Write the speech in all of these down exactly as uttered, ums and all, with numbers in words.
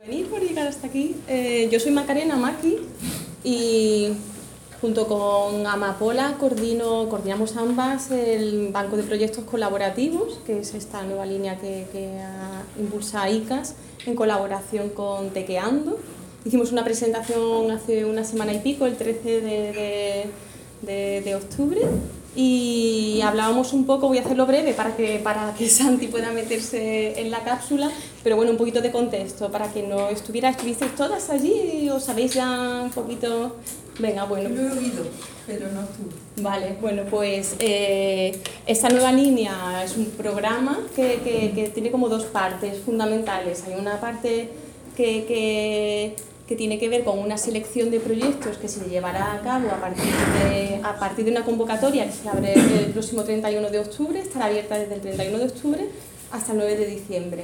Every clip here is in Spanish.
Venir por llegar hasta aquí. Eh, yo soy Macarena Maki y junto con Amapola coordino, coordinamos ambas el Banco de Proyectos Colaborativos, que es esta nueva línea que, que impulsa I C A S en colaboración con Tequeando. Hicimos una presentación hace una semana y pico, el trece de, de, de, de octubre, y hablábamos un poco, voy a hacerlo breve para que, para que Santi pueda meterse en la cápsula, pero bueno, un poquito de contexto, para que no estuviera, ¿estuvisteis todas allí o sabéis ya un poquito? Venga, bueno. Lo he oído, pero no tú. Vale, bueno, pues eh, esta nueva línea es un programa que, que, que tiene como dos partes fundamentales. Hay una parte que, que, que tiene que ver con una selección de proyectos que se llevará a cabo a partir de, a partir de una convocatoria que se abre el próximo treinta y uno de octubre, estará abierta desde el treinta y uno de octubre hasta el nueve de diciembre.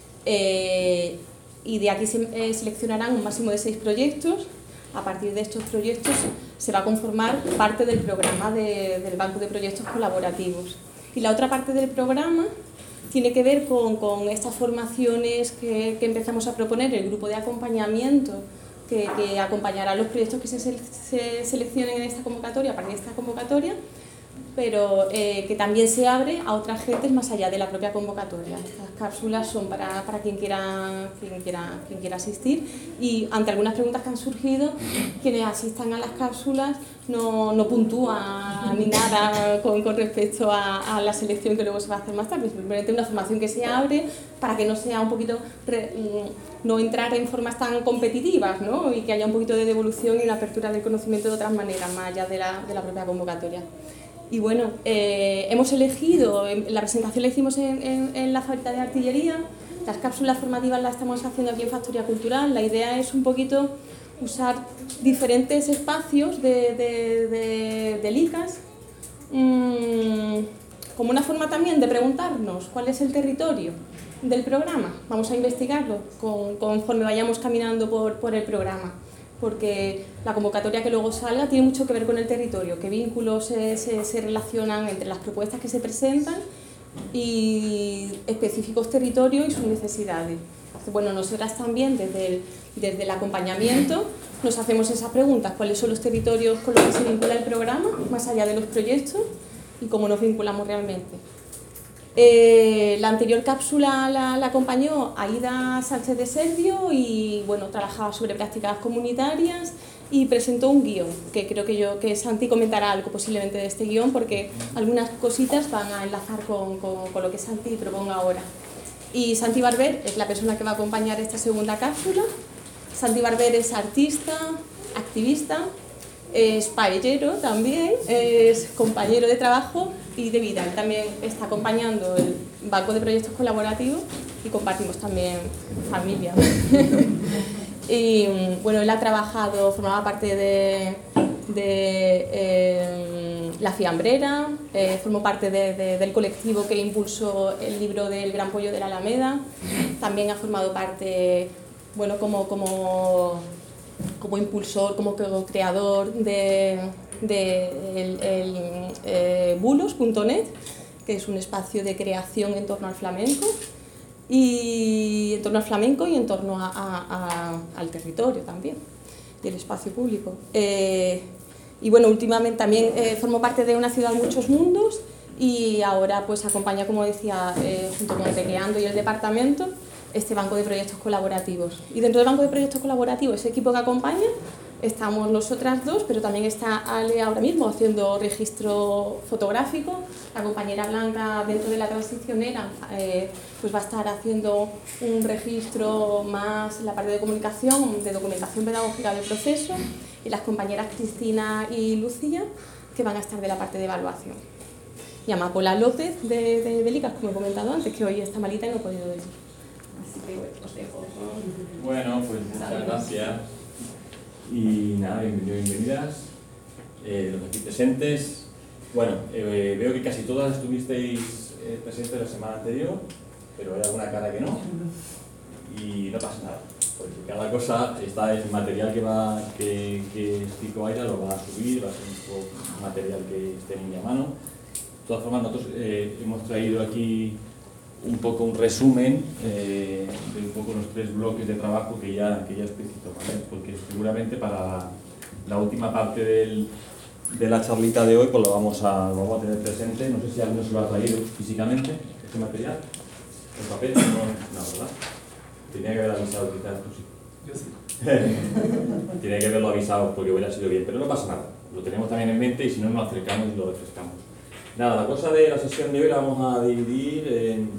Eh, y de aquí se eh, seleccionarán un máximo de seis proyectos. A partir de estos proyectos se va a conformar parte del programa de, del Banco de Proyectos Colaborativos. Y la otra parte del programa tiene que ver con, con estas formaciones que, que empezamos a proponer, el grupo de acompañamiento que, que acompañará los proyectos que se, se seleccionen en esta convocatoria, a partir de esta convocatoria, pero eh, que también se abre a otras gentes más allá de la propia convocatoria. Estas cápsulas son para, para quien, quiera, quien, quiera, quien quiera asistir, y ante algunas preguntas que han surgido, quienes asistan a las cápsulas no, no puntúan ni nada con, con respecto a, a la selección que luego se va a hacer más tarde, simplemente una formación que se abre para que no sea un poquito, re, no entrar en formas tan competitivas, ¿no? Y que haya un poquito de devolución y una apertura del conocimiento de otras maneras, más allá de la, de la propia convocatoria. Y bueno, eh, hemos elegido, la presentación la hicimos en, en, en la fábrica de artillería, las cápsulas formativas las estamos haciendo aquí en Factoría Cultural. La idea es un poquito usar diferentes espacios de, de, de, del I C A S mmm, como una forma también de preguntarnos cuál es el territorio del programa. Vamos a investigarlo con, conforme vayamos caminando por, por el programa, porque la convocatoria que luego salga tiene mucho que ver con el territorio, qué vínculos se, se, se relacionan entre las propuestas que se presentan y específicos territorios y sus necesidades. Bueno, nosotras también desde el, desde el acompañamiento nos hacemos esas preguntas, cuáles son los territorios con los que se vincula el programa, más allá de los proyectos, y cómo nos vinculamos realmente. Eh, la anterior cápsula la, la acompañó Aida Sánchez de Servio y bueno, trabajaba sobre prácticas comunitarias y presentó un guión, que creo que, yo, que Santi comentará algo posiblemente de este guión, porque algunas cositas van a enlazar con, con, con lo que Santi proponga ahora. Y Santi Barber es la persona que va a acompañar esta segunda cápsula. Santi Barber es artista, activista, es paellero también, es compañero de trabajo y de vida. Él también está acompañando el Banco de Proyectos Colaborativos y compartimos también familia. Y bueno, él ha trabajado, formaba parte de, de eh, La Fiambrera, eh, formó parte de, de, del colectivo que impulsó el libro del Gran Pollo de la Alameda, también ha formado parte, bueno, como, como, como impulsor, como creador de, de el, el, eh, bulos punto net, que es un espacio de creación en torno al flamenco, y en torno al flamenco y en torno a, a, a, al territorio también, y el espacio público. Eh, y bueno, últimamente también eh, formó parte de Una ciudad, muchos mundos, y ahora pues acompaña, como decía, eh, junto con Tequeando y el departamento, este Banco de Proyectos Colaborativos. Y dentro del Banco de Proyectos Colaborativos, ese equipo que acompaña, estamos nosotras dos, pero también está Ale ahora mismo haciendo registro fotográfico. La compañera Blanca, dentro de la transicionera, eh, pues va a estar haciendo un registro más en la parte de comunicación, de documentación pedagógica del proceso, y las compañeras Cristina y Lucía, que van a estar de la parte de evaluación. Y Amapola López, de, de, de Licas, como he comentado antes, que hoy está malita y no he podido venir. Así que bueno, os dejo. Bueno, pues muchas gracias. Y nada, bienvenidos, bienvenidas, eh, los aquí presentes. Bueno, eh, veo que casi todas estuvisteis eh, presentes la semana anterior, pero hay alguna cara que no, y no pasa nada, porque cada cosa está en material que va que, que Chico Aira lo va a subir, va a ser un material que esté muy a mano. De todas formas, nosotros eh, hemos traído aquí un poco un resumen eh, de un poco los tres bloques de trabajo que ya, que ya explicito, ¿vale? Porque seguramente para la, la última parte del, de la charlita de hoy pues lo vamos, a, lo vamos a tener presente. No sé si alguno se lo ha traído físicamente, este material. ¿El papel? No, no, ¿verdad? Tenía que haber avisado, quizás tú sí. Yo sí. Tiene que haberlo avisado porque hubiera sido bien, pero no pasa nada. Lo tenemos también en mente y si no nos acercamos y lo refrescamos. Nada, la cosa de la sesión de hoy la vamos a dividir en,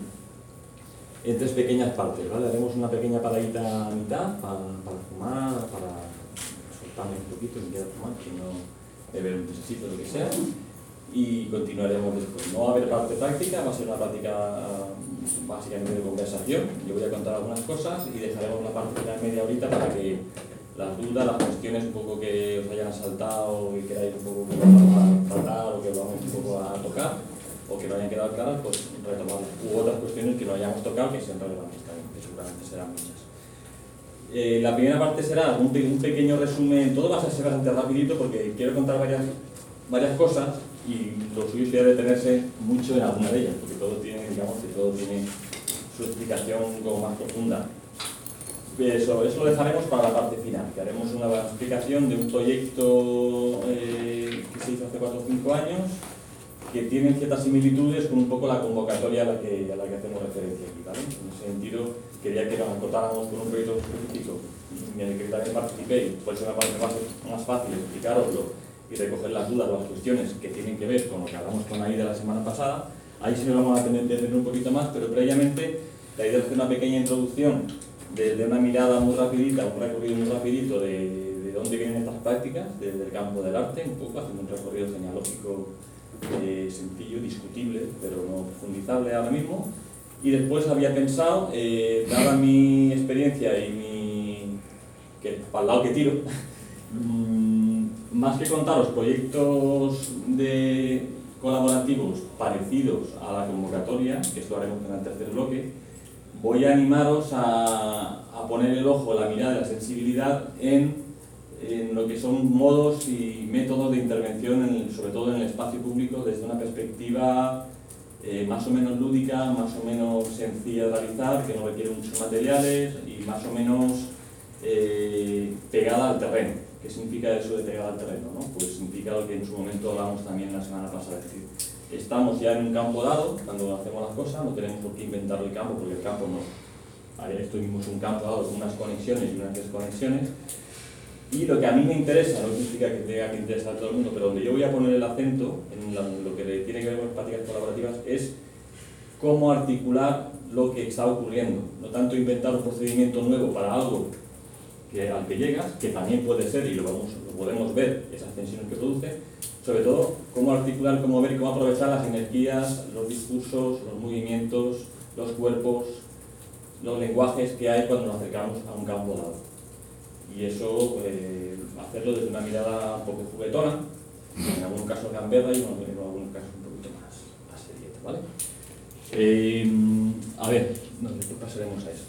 en tres pequeñas partes, ¿vale? Haremos una pequeña paradita a mitad para, para fumar, para soltarme un poquito, si quiero fumar, si no beber un necesito, lo que sea. Y continuaremos después. No va a haber parte práctica, va a ser una práctica básicamente de conversación. Yo voy a contar algunas cosas y dejaremos la parte de la media horita para que las dudas, las cuestiones un poco que os hayan asaltado y queráis un poco que lo vamos a tratar o que lo vamos un poco a tocar o que no hayan quedado claras, pues retomarlas. U otras cuestiones que no hayamos tocado que sean relevantes también, que seguramente serán muchas. Eh, la primera parte será un, pe un pequeño resumen, todo va a ser bastante rapidito porque quiero contar varias, varias cosas y lo suyo sería detenerse mucho en alguna de ellas, porque todo tiene, digamos, que todo tiene su explicación como más profunda. Eso, eso lo dejaremos para la parte final, que haremos una explicación de un proyecto eh, que se hizo hace cuatro o cinco años, que tiene ciertas similitudes con un poco la convocatoria a la que, a la que hacemos referencia aquí, ¿vale? En ese sentido, quería que nos acotáramos con un proyecto específico en el que también participé, y por eso me parece más fácil explicaroslo y recoger las dudas o las cuestiones que tienen que ver con lo que hablamos con la I D la semana pasada. Ahí sí nos vamos a tener que detener un poquito más, pero previamente la idea es hacer una pequeña introducción desde una mirada muy rapidita, un recorrido muy rapidito de, de dónde vienen estas prácticas, desde el campo del arte, un poco haciendo un recorrido genealógico eh, sencillo, discutible, pero no profundizable ahora mismo. Y después había pensado, eh, dada mi experiencia y mi... que para el lado que tiro, más que contaros proyectos de colaborativos parecidos a la convocatoria, que esto lo haremos en el tercer bloque, voy a animaros a, a poner el ojo, la mirada, la sensibilidad en, en lo que son modos y métodos de intervención, en, sobre todo en el espacio público, desde una perspectiva eh, más o menos lúdica, más o menos sencilla de realizar, que no requiere muchos materiales y más o menos eh, pegada al terreno. ¿Qué significa eso de pegada al terreno, ¿no? Pues significa lo que en su momento hablamos también la semana pasada, es decir, estamos ya en un campo dado, cuando hacemos las cosas, no tenemos por qué inventar el campo, porque el campo no. Esto mismo es un campo dado con unas conexiones y unas desconexiones. Y lo que a mí me interesa, no significa que tenga que interesar a todo el mundo, pero donde yo voy a poner el acento, en lo que tiene que ver con prácticas colaborativas, es cómo articular lo que está ocurriendo. No tanto inventar un procedimiento nuevo para algo que, al que llegas, que también puede ser, y lo, vamos, lo podemos ver, esas tensiones que produce, sobre todo, cómo articular, cómo ver y cómo aprovechar las energías, los discursos, los movimientos, los cuerpos, los lenguajes que hay cuando nos acercamos a un campo dado. Y eso, eh, hacerlo desde una mirada un poco juguetona, en algunos casos gamberra y en algunos casos un poquito más, más serieta, ¿vale? Eh, a ver, no, después pasaremos a eso.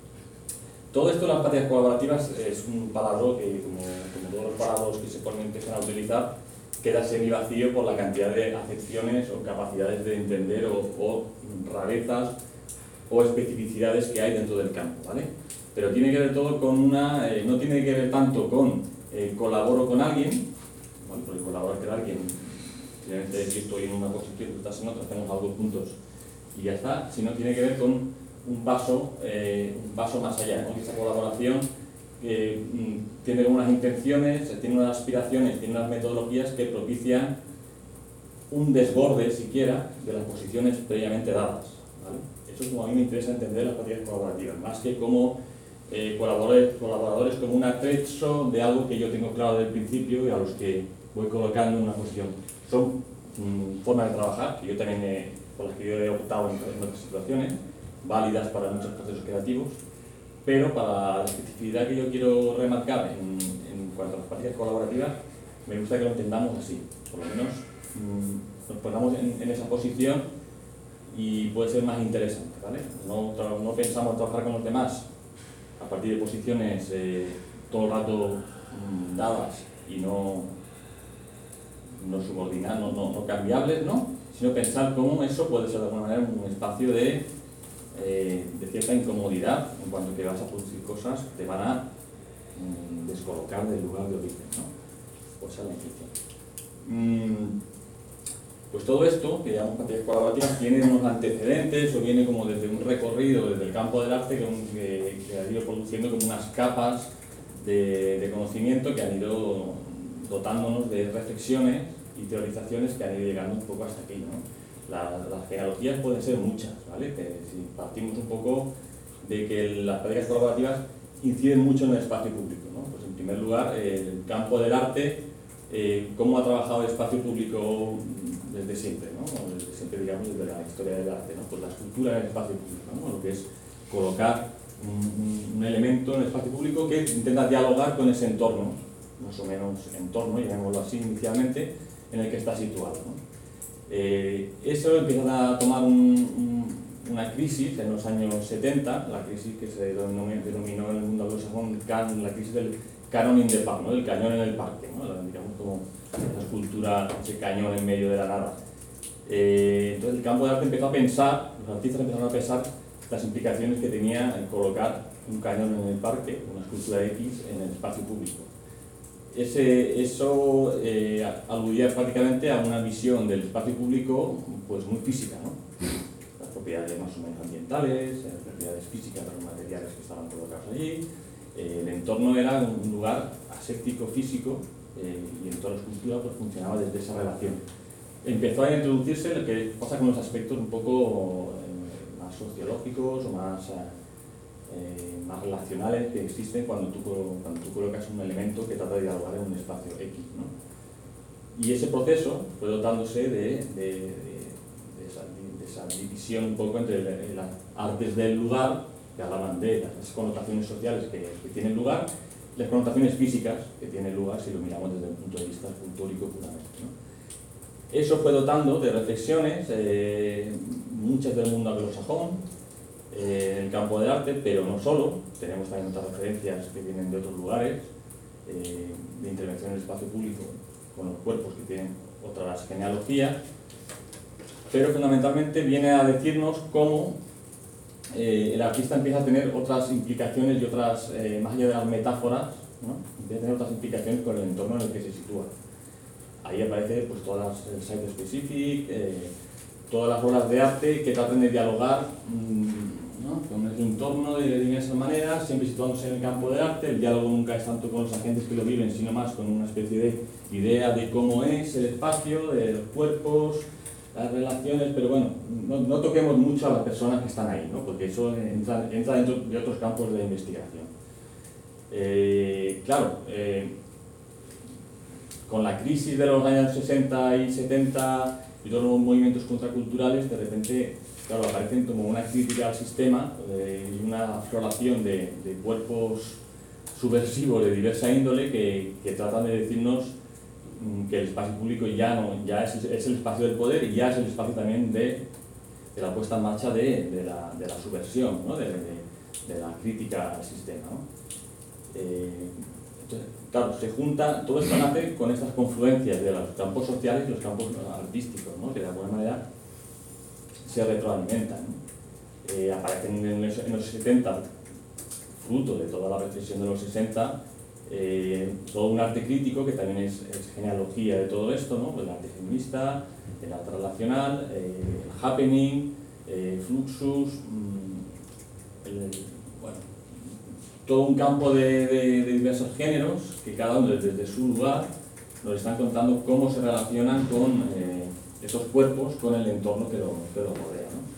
Todo esto de las prácticas colaborativas es un palabra que, como, como todos los palabras que se ponen, empiezan a utilizar, queda semi-vacío por la cantidad de acepciones o capacidades de entender o, o rarezas o especificidades que hay dentro del campo, ¿vale? Pero tiene que ver todo con una... Eh, no tiene que ver tanto con eh, colaboro con alguien, ¿vale? Porque colaborar con alguien, simplemente si estoy en una posición, tú estás en otra, hacemos algo juntos y ya está, sino tiene que ver con un paso, eh, un paso más allá, ¿no? Esa colaboración que mm, tiene unas intenciones, tiene unas aspiraciones, tiene unas metodologías que propician un desborde siquiera de las posiciones previamente dadas, ¿vale? Eso es como a mí me interesa entender las prácticas colaborativas, más que como eh, colaboradores, colaboradores como un atrecho de algo que yo tengo claro desde el principio y a los que voy colocando en una posición. Son mm, formas de trabajar, que yo también he, por las que yo he optado en, en otras situaciones, válidas para muchos procesos creativos, pero para la especificidad que yo quiero remarcar en, en cuanto a las prácticas colaborativas, me gusta que lo entendamos así, por lo menos mmm, nos pongamos en, en esa posición y puede ser más interesante, ¿vale? No, no pensamos trabajar con los demás a partir de posiciones eh, todo el rato mmm, dadas y no, no subordinadas, no, no, no cambiables, ¿no? Sino pensar cómo eso puede ser de alguna manera un espacio de eh, de cierta incomodidad en cuanto que vas a producir cosas que te van a mm, descolocar del lugar de origen, ¿no? Pues esa es la intención. Mm, pues todo esto, que llamamos prácticas colaborativas, tiene unos antecedentes o viene como desde un recorrido desde el campo del arte que, que, que ha ido produciendo como unas capas de, de conocimiento que han ido dotándonos de reflexiones y teorizaciones que han ido llegando un poco hasta aquí, ¿no? La, las genealogías pueden ser muchas, ¿vale? Que si partimos un poco de que las prácticas colaborativas inciden mucho en el espacio público, ¿no? Pues en primer lugar, el campo del arte, eh, cómo ha trabajado el espacio público desde siempre, ¿no? Desde siempre, digamos, desde la historia del arte, ¿no? Pues la estructura en el espacio público, ¿no? Lo que es colocar un, un elemento en el espacio público que intenta dialogar con ese entorno, más o menos entorno, llamémoslo así inicialmente, en el que está situado, ¿no? Eh, eso empieza a tomar un, un, una crisis en los años setenta, la crisis que se denominó, denominó en el mundo anglosajón la crisis del canon in the park, ¿no? El cañón en el parque, ¿no? Digamos como la escultura, ese cañón en medio de la nada. Eh, entonces el campo de arte empezó a pensar, los artistas empezaron a pensar las implicaciones que tenía el colocar un cañón en el parque, una escultura X en el espacio público. Ese, eso eh, aludía prácticamente a una visión del espacio público pues muy física, ¿no? Las propiedades más o menos ambientales, las propiedades físicas de los materiales que estaban colocados allí. Eh, el entorno era un lugar aséptico físico eh, y en toda la escultura pues, funcionaba desde esa relación. Empezó a introducirse lo que pasa con los aspectos un poco eh, más sociológicos o más... Eh, Eh, más relacionales que existen cuando tú, cuando tú colocas un elemento que trata de dialogar en un espacio X, ¿no? Y ese proceso fue dotándose de, de, de, de, esa, de esa división un poco entre las artes del lugar, que hablaban de las connotaciones sociales que, que tienen lugar, y las connotaciones físicas que tienen lugar si lo miramos desde el punto de vista escultórico puramente, ¿no? Eso fue dotando de reflexiones, eh, muchas del mundo anglosajón, Eh, en el campo del arte, pero no solo, tenemos también otras referencias que vienen de otros lugares, eh, de intervención en el espacio público con los cuerpos que tienen otras genealogías, pero fundamentalmente viene a decirnos cómo eh, el artista empieza a tener otras implicaciones y otras, eh, más allá de las metáforas, ¿no? Empieza a tener otras implicaciones con el entorno en el que se sitúa. Ahí aparece pues, todas las el site specific, eh, todas las obras de arte que tratan de dialogar mmm, ¿no? con el entorno de diversas maneras, siempre situándose en el campo del arte. El diálogo nunca es tanto con los agentes que lo viven, sino más con una especie de idea de cómo es el espacio, de los cuerpos, las relaciones, pero bueno, no, no toquemos mucho a las personas que están ahí, ¿no? Porque eso entra, entra dentro de otros campos de la investigación. Eh, claro, eh, con la crisis de los años sesenta y setenta y todos los movimientos contraculturales, de repente, claro, aparecen como una crítica al sistema eh, y una afloración de, de cuerpos subversivos de diversa índole que, que tratan de decirnos mm, que el espacio público ya, no, ya es, es el espacio del poder y ya es el espacio también de, de la puesta en marcha de, de, la, de la subversión, ¿no? de, de, de la crítica al sistema, ¿no? Eh, entonces, claro, se junta, todo esto nace con estas confluencias de los campos sociales y los campos artísticos, ¿no? Que de alguna manera se retroalimentan, ¿no? Eh, aparecen en los, en los setenta, fruto de toda la reflexión de los sesenta, eh, todo un arte crítico que también es, es genealogía de todo esto, ¿no? El arte feminista, el arte relacional, eh, el happening, eh, fluxus, mmm, el, bueno, todo un campo de, de, de diversos géneros que cada uno desde, desde su lugar nos están contando cómo se relacionan con eh, esos cuerpos, con el entorno que lo, que lo rodea, ¿no?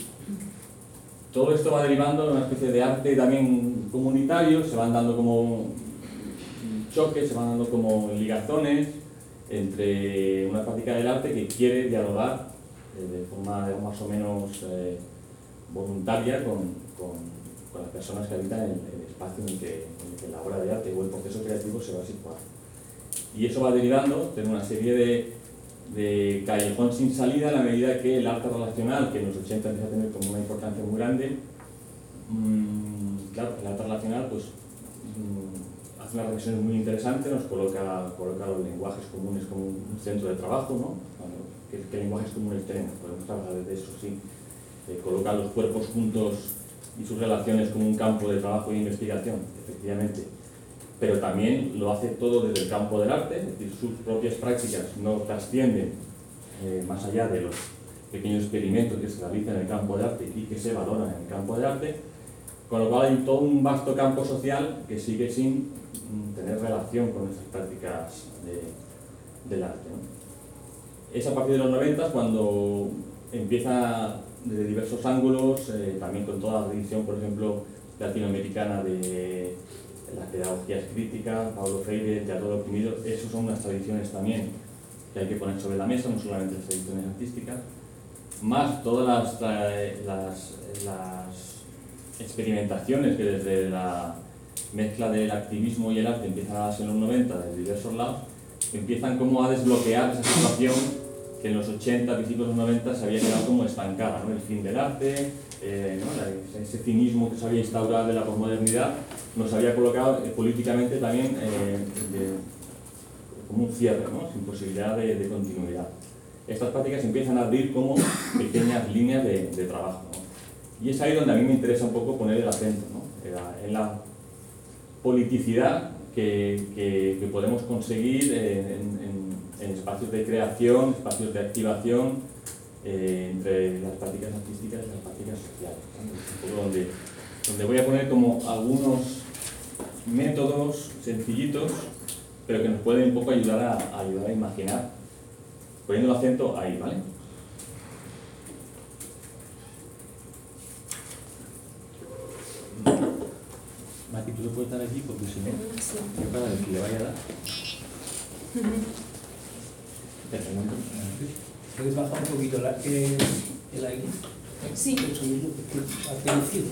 Todo esto va derivando de una especie de arte también comunitario, se van dando como choques, se van dando como ligazones entre una práctica del arte que quiere dialogar eh, de forma más o menos eh, voluntaria con, con, con las personas que habitan el, el espacio en el, que, en el que la obra de arte o el proceso creativo se va a situar. Y eso va derivando de una serie de, de callejón sin salida en la medida que el arte relacional, que en los ochenta empieza a tener como una importancia muy grande, mmm, claro, el arte relacional pues, mmm, hace una reflexión muy interesante, nos coloca, coloca los lenguajes comunes como un centro de trabajo, ¿no? ¿Qué, qué lenguajes comunes tenemos? Podemos trabajar desde eso, sí. se colocan los cuerpos juntos y sus relaciones como un campo de trabajo e investigación, efectivamente, pero también lo hace todo desde el campo del arte, es decir, sus propias prácticas no trascienden eh, más allá de los pequeños experimentos que se realizan en el campo del arte y que se valoran en el campo del arte, con lo cual hay todo un vasto campo social que sigue sin tener relación con esas prácticas de, del arte, ¿no? Es a partir de los noventa cuando empieza desde diversos ángulos, eh, también con toda la tradición, por ejemplo, latinoamericana de las pedagogías críticas, Paulo Freire, el teatro del oprimido, esas son unas tradiciones también que hay que poner sobre la mesa, no solamente las tradiciones artísticas, más todas las, las, las experimentaciones que desde la mezcla del activismo y el arte empiezan a darse en los noventa de diversos lados, empiezan como a desbloquear esa situación que en los ochenta, principios de los noventa se había quedado como estancada, ¿no? El fin del arte, eh, ¿no? Ese cinismo que se había instaurado de la posmodernidad nos había colocado eh, políticamente también eh, de, como un cierre, ¿no? Sin posibilidad de, de continuidad. Estas prácticas empiezan a abrir como pequeñas líneas de, de trabajo, ¿no? Y es ahí donde a mí me interesa un poco poner el acento, ¿no? En la, en la politicidad que, que, que podemos conseguir en, en, en espacios de creación, espacios de activación, eh, entre las prácticas artísticas y las prácticas sociales, ¿no? Es un poco donde, donde voy a poner como algunos métodos sencillitos, pero que nos pueden un poco ayudar a, a ayudar a imaginar, poniendo el acento ahí, ¿vale? Mati, tú lo puedes dar aquí porque si no, sí. Para el que le vaya a dar. ¿Puedes bajar un poquito la, eh, el aire? Sí. El sonido, porque atención.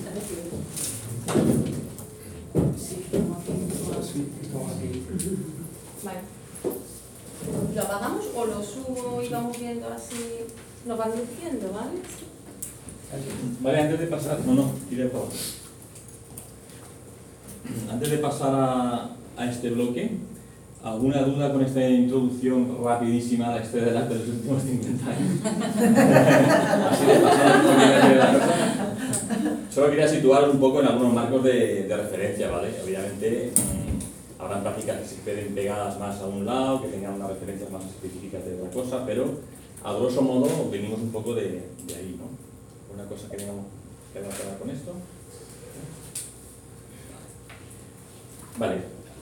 Sí, estamos aquí. Sí, estamos aquí. Vale. ¿Lo apagamos o lo subo y vamos viendo así? Nos van diciendo, ¿vale? Vale, antes de pasar, no, no, tira para abajo. Antes de pasar a, a este bloque, ¿alguna duda con esta introducción rapidísima a la historia del arte de los últimos cincuenta años? Así de pasar por nivel de la cosa. Solo quería situar un poco en algunos marcos de, de referencia, ¿vale? Obviamente mmm, habrán prácticas que se queden pegadas más a un lado, que tengan unas referencias más específicas de otra cosa, pero a grosso modo venimos un poco de, de ahí, ¿no? Una cosa que tengamos que hablar con esto. Vale.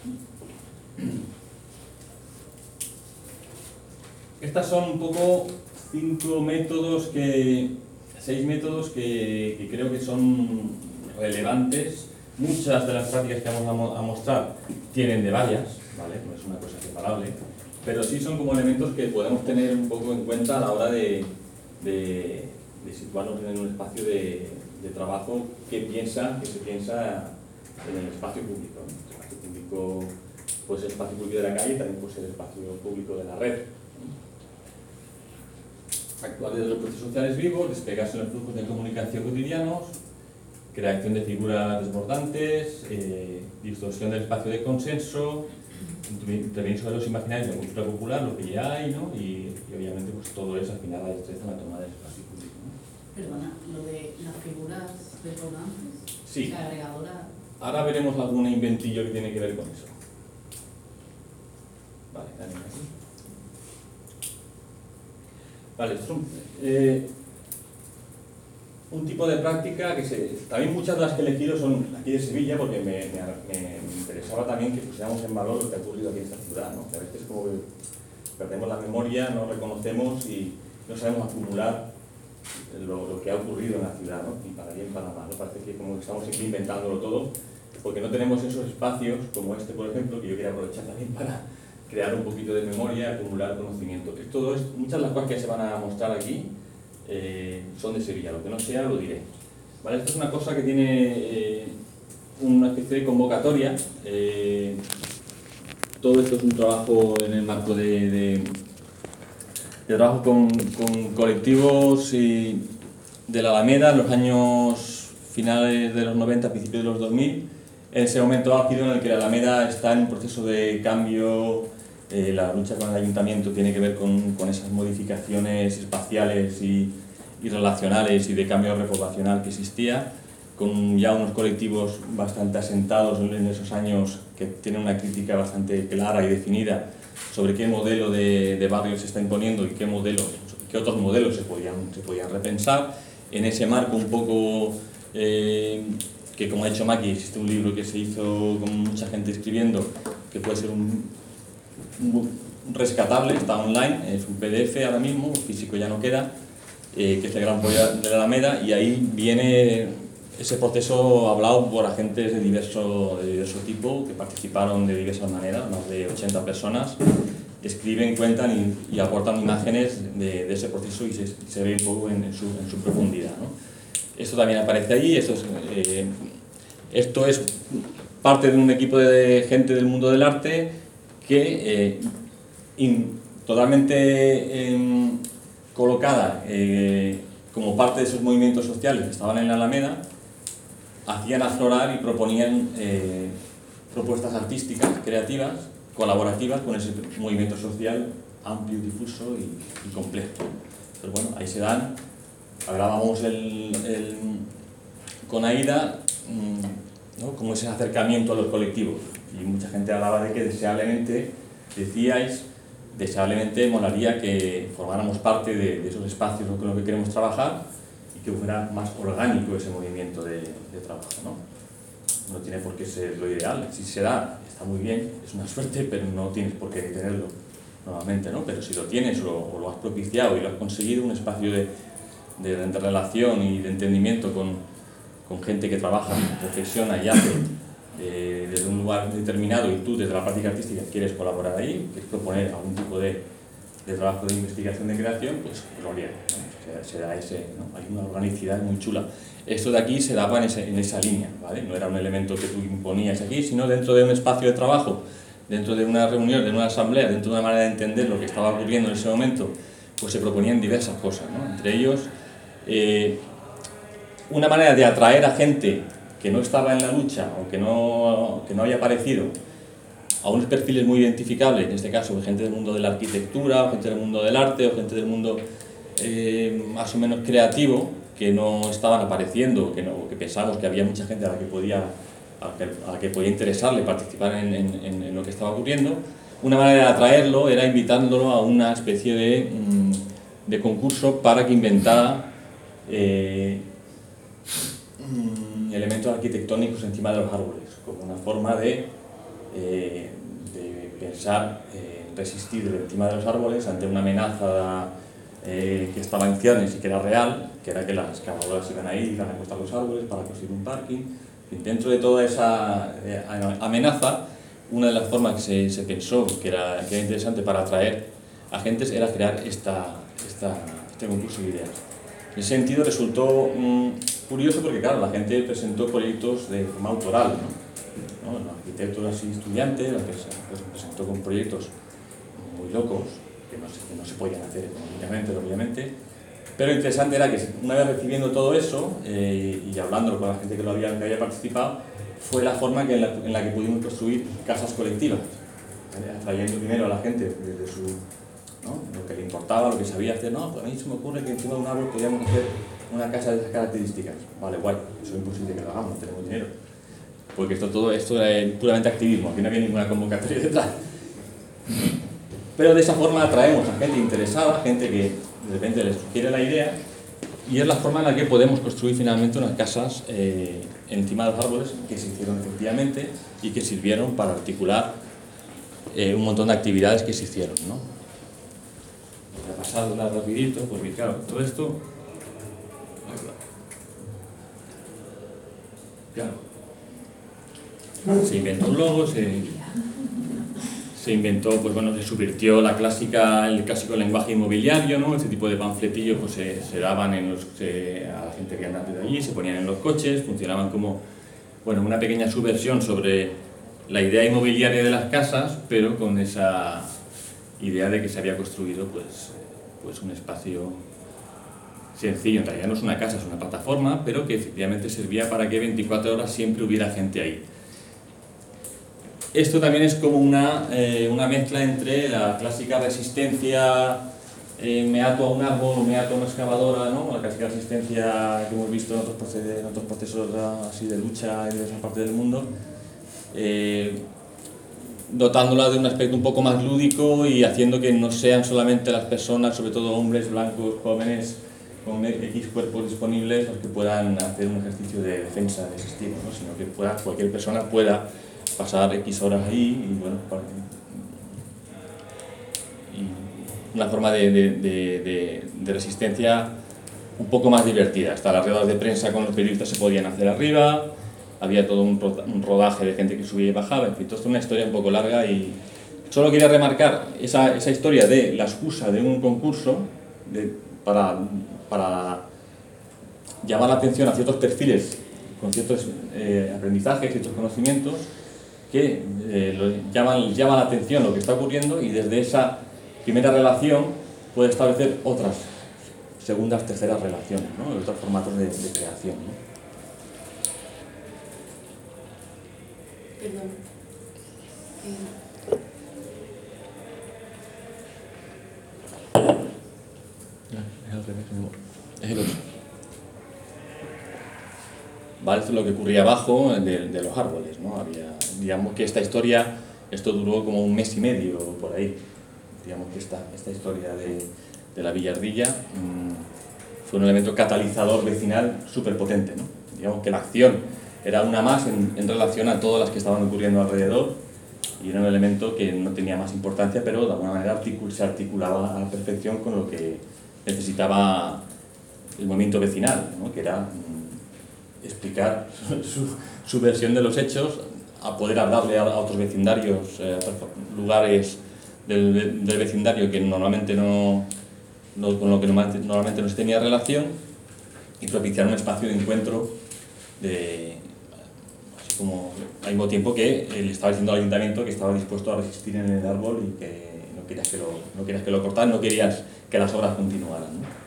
Estas son un poco cinco métodos que, seis métodos que, que creo que son relevantes. Muchas de las prácticas que vamos a mostrar tienen de varias, ¿vale? No es una cosa separable, pero sí son como elementos que podemos tener un poco en cuenta a la hora de, de, de situarnos en un espacio de, de trabajo que piensa, que se piensa en el espacio público, ¿no? El espacio público puede ser el espacio público de la calle, también puede ser el espacio público de la red. Actuar desde los procesos sociales vivos, despegarse en los flujos de comunicación cotidianos, creación de figuras desbordantes, eh, distorsión del espacio de consenso, intervenir sobre los imaginarios de la cultura popular, lo que ya hay, ¿no? y, y obviamente pues todo eso al final la destreza en la toma del espacio público, ¿no? Perdona, lo de las figuras desbordantes, sí. La agregadora. Ahora veremos algún inventillo que tiene que ver con eso. Vale, dale aquí. Vale, esto es un, eh, un tipo de práctica que se, también muchas de las que he elegido son aquí de Sevilla porque me, me, me, me interesaba también que pusiéramos en valor lo que ha ocurrido aquí en esta ciudad, ¿no? Que a veces como que perdemos la memoria, no reconocemos y no sabemos acumular lo, lo que ha ocurrido en la ciudad, ¿no? Y para bien, para mal, ¿no? Parece que como que estamos aquí inventándolo todo porque no tenemos esos espacios como este, por ejemplo, que yo quería aprovechar también para crear un poquito de memoria, acumular conocimiento. Todo esto, muchas de las cosas que se van a mostrar aquí eh, son de Sevilla, lo que no sea lo diré. ¿Vale? Esto es una cosa que tiene eh, una especie de convocatoria. Eh, todo esto es un trabajo en el marco de, de, de trabajo con, con colectivos y de la Alameda en los años finales de los noventa, principios de los dos mil. En ese momento álgido en el que la Alameda está en un proceso de cambio. Eh, la lucha con el ayuntamiento tiene que ver con, con esas modificaciones espaciales y y relacionales y de cambio repoblacional que existía, con ya unos colectivos bastante asentados en esos años que tienen una crítica bastante clara y definida sobre qué modelo de, de barrio se está imponiendo y qué, modelo, qué otros modelos se podían, se podían repensar. En ese marco un poco, eh, que como ha dicho Maki, existe un libro que se hizo con mucha gente escribiendo, que puede ser un, un rescatable, está online, es un P D F ahora mismo, físico ya no queda, eh, que es el Gran Poder de la Alameda, y ahí viene ese proceso hablado por agentes de diverso, de diverso tipo, que participaron de diversas maneras, más de ochenta personas, escriben, cuentan y, y aportan imágenes de, de ese proceso y se, se ve un poco en, en, su, en su profundidad, ¿no? Esto también aparece allí, esto es, eh, esto es parte de un equipo de gente del mundo del arte que eh, in, totalmente eh, colocada eh, como parte de esos movimientos sociales que estaban en la Alameda, hacían aflorar y proponían eh, propuestas artísticas, creativas, colaborativas con ese movimiento social amplio, difuso y, y complejo. Pero bueno, ahí se dan, hablábamos el, el, con Aida, ¿no?, como ese acercamiento a los colectivos, y mucha gente hablaba de que deseablemente, decíais, deseablemente molaría que formáramos parte de, de esos espacios con los que queremos trabajar, que fuera más orgánico ese movimiento de, de trabajo, ¿no? No tiene por qué ser lo ideal, si se da, está muy bien, es una suerte, pero no tienes por qué tenerlo normalmente, ¿no? Pero si lo tienes o, o lo has propiciado y lo has conseguido, un espacio de, de, de relación y de entendimiento con, con gente que trabaja, reflexiona y hace eh, desde un lugar determinado, y tú desde la práctica artística quieres colaborar ahí, quieres proponer algún tipo de, de trabajo de investigación, de creación, pues gloria, ¿no? Se da ese, ¿no? Hay una organicidad muy chula. Esto de aquí se daba en, ese, en esa línea, ¿vale? No era un elemento que tú imponías aquí, sino dentro de un espacio de trabajo, dentro de una reunión, de una asamblea, dentro de una manera de entender lo que estaba ocurriendo en ese momento, pues se proponían diversas cosas, ¿no? Entre ellos, eh, una manera de atraer a gente que no estaba en la lucha o que no, que no había aparecido a unos perfiles muy identificables, en este caso gente del mundo de la arquitectura, o gente del mundo del arte, o gente del mundo eh, más o menos creativo, que no estaban apareciendo, que, no, que pensábamos que había mucha gente a la que podía, a la que, a la que podía interesarle participar en, en, en lo que estaba ocurriendo. Una manera de atraerlo era invitándolo a una especie de, de concurso para que inventara eh, elementos arquitectónicos encima de los árboles, como una forma de, eh, de pensar, eh, resistir encima de los árboles ante una amenaza eh, que estaba en ciernes y que era real, que era que las excavadoras iban a ir, iban a cortar los árboles para construir un parking. Y dentro de toda esa eh, amenaza, una de las formas que se, se pensó que era, que era interesante para atraer agentes era crear esta, esta, este concurso de ideas. En ese sentido resultó mmm, curioso porque, claro, la gente presentó proyectos de forma autoral, ¿no? ¿No? Los arquitectos así estudiantes, la que se pues, presentó con proyectos muy locos, que no, se, que no se podían hacer económicamente, obviamente. Pero lo interesante era que una vez recibiendo todo eso eh, y hablándolo con la gente que, lo había, que había participado, fue la forma que en, la, en la que pudimos construir casas colectivas, ¿vale? Atrayendo primero a la gente desde su, ¿no?, lo que le importaba, lo que sabía hacer. No, pues a mí se me ocurre que encima de un árbol podíamos hacer una casa de esas características. Vale, guay, eso es imposible que lo hagamos, no tenemos dinero. Porque esto, todo esto era puramente activismo, aquí no había ninguna convocatoria detrás. Pero de esa forma atraemos a gente interesada, gente que de repente les sugiere la idea, y es la forma en la que podemos construir finalmente unas casas eh, encima de los árboles que se hicieron efectivamente y que sirvieron para articular eh, un montón de actividades que se hicieron, ¿no? Voy a pasarla rapidito porque claro, todo esto... Claro. Se inventó un logo, se, se inventó, pues bueno, se subvirtió la clásica, el clásico lenguaje inmobiliario, ¿no? Este tipo de panfletillos pues se, se daban en los, se, a la gente que andaba de allí, se ponían en los coches, funcionaban como, bueno, una pequeña subversión sobre la idea inmobiliaria de las casas, pero con esa idea de que se había construido pues, pues un espacio sencillo. En realidad no es una casa, es una plataforma, pero que efectivamente servía para que veinticuatro horas siempre hubiera gente ahí. Esto también es como una, eh, una mezcla entre la clásica resistencia eh, me ato a un árbol o me ato a una excavadora, ¿no? La clásica asistencia que hemos visto en otros procesos, en otros procesos así de lucha en esa parte del mundo, eh, dotándola de un aspecto un poco más lúdico y haciendo que no sean solamente las personas, sobre todo hombres blancos, jóvenes, con X cuerpos disponibles, los que puedan hacer un ejercicio de defensa de ese estilo, ¿no? Sino que pueda, cualquier persona pueda pasar X horas ahí y, bueno, para, y una forma de, de, de, de, de resistencia un poco más divertida. Hasta las ruedas de prensa con los periodistas se podían hacer arriba, había todo un, un rodaje de gente que subía y bajaba, en fin, todo esto es una historia un poco larga y solo quería remarcar esa, esa historia de la excusa de un concurso de, para, para llamar la atención a ciertos perfiles con ciertos eh, aprendizajes, ciertos conocimientos que eh, lo, llaman, llama la atención lo que está ocurriendo y desde esa primera relación puede establecer otras segundas, terceras relaciones, ¿no? Otros formatos de, de creación, ¿no? Perdón. Es al revés, es el otro. Vale, esto es lo que ocurría abajo de, de los árboles, ¿no? Había, digamos que esta historia, esto duró como un mes y medio por ahí. Digamos que esta, esta historia de, de la Villardilla mmm, fue un elemento catalizador vecinal súper potente, ¿no? Digamos que la acción era una más en, en relación a todas las que estaban ocurriendo alrededor y era un elemento que no tenía más importancia, pero de alguna manera articul se articulaba a la perfección con lo que necesitaba el movimiento vecinal, ¿no? Que era mmm, explicar su, su versión de los hechos, a poder hablarle a, a otros vecindarios, eh, lugares del, del vecindario que normalmente no, no, con lo que normalmente, normalmente no se tenía relación y propiciar un espacio de encuentro de, así como al mismo tiempo que le estaba diciendo al ayuntamiento que estaba dispuesto a resistir en el árbol y que no querías que lo, no querías que lo cortaran, no querías que las obras continuaran, ¿no?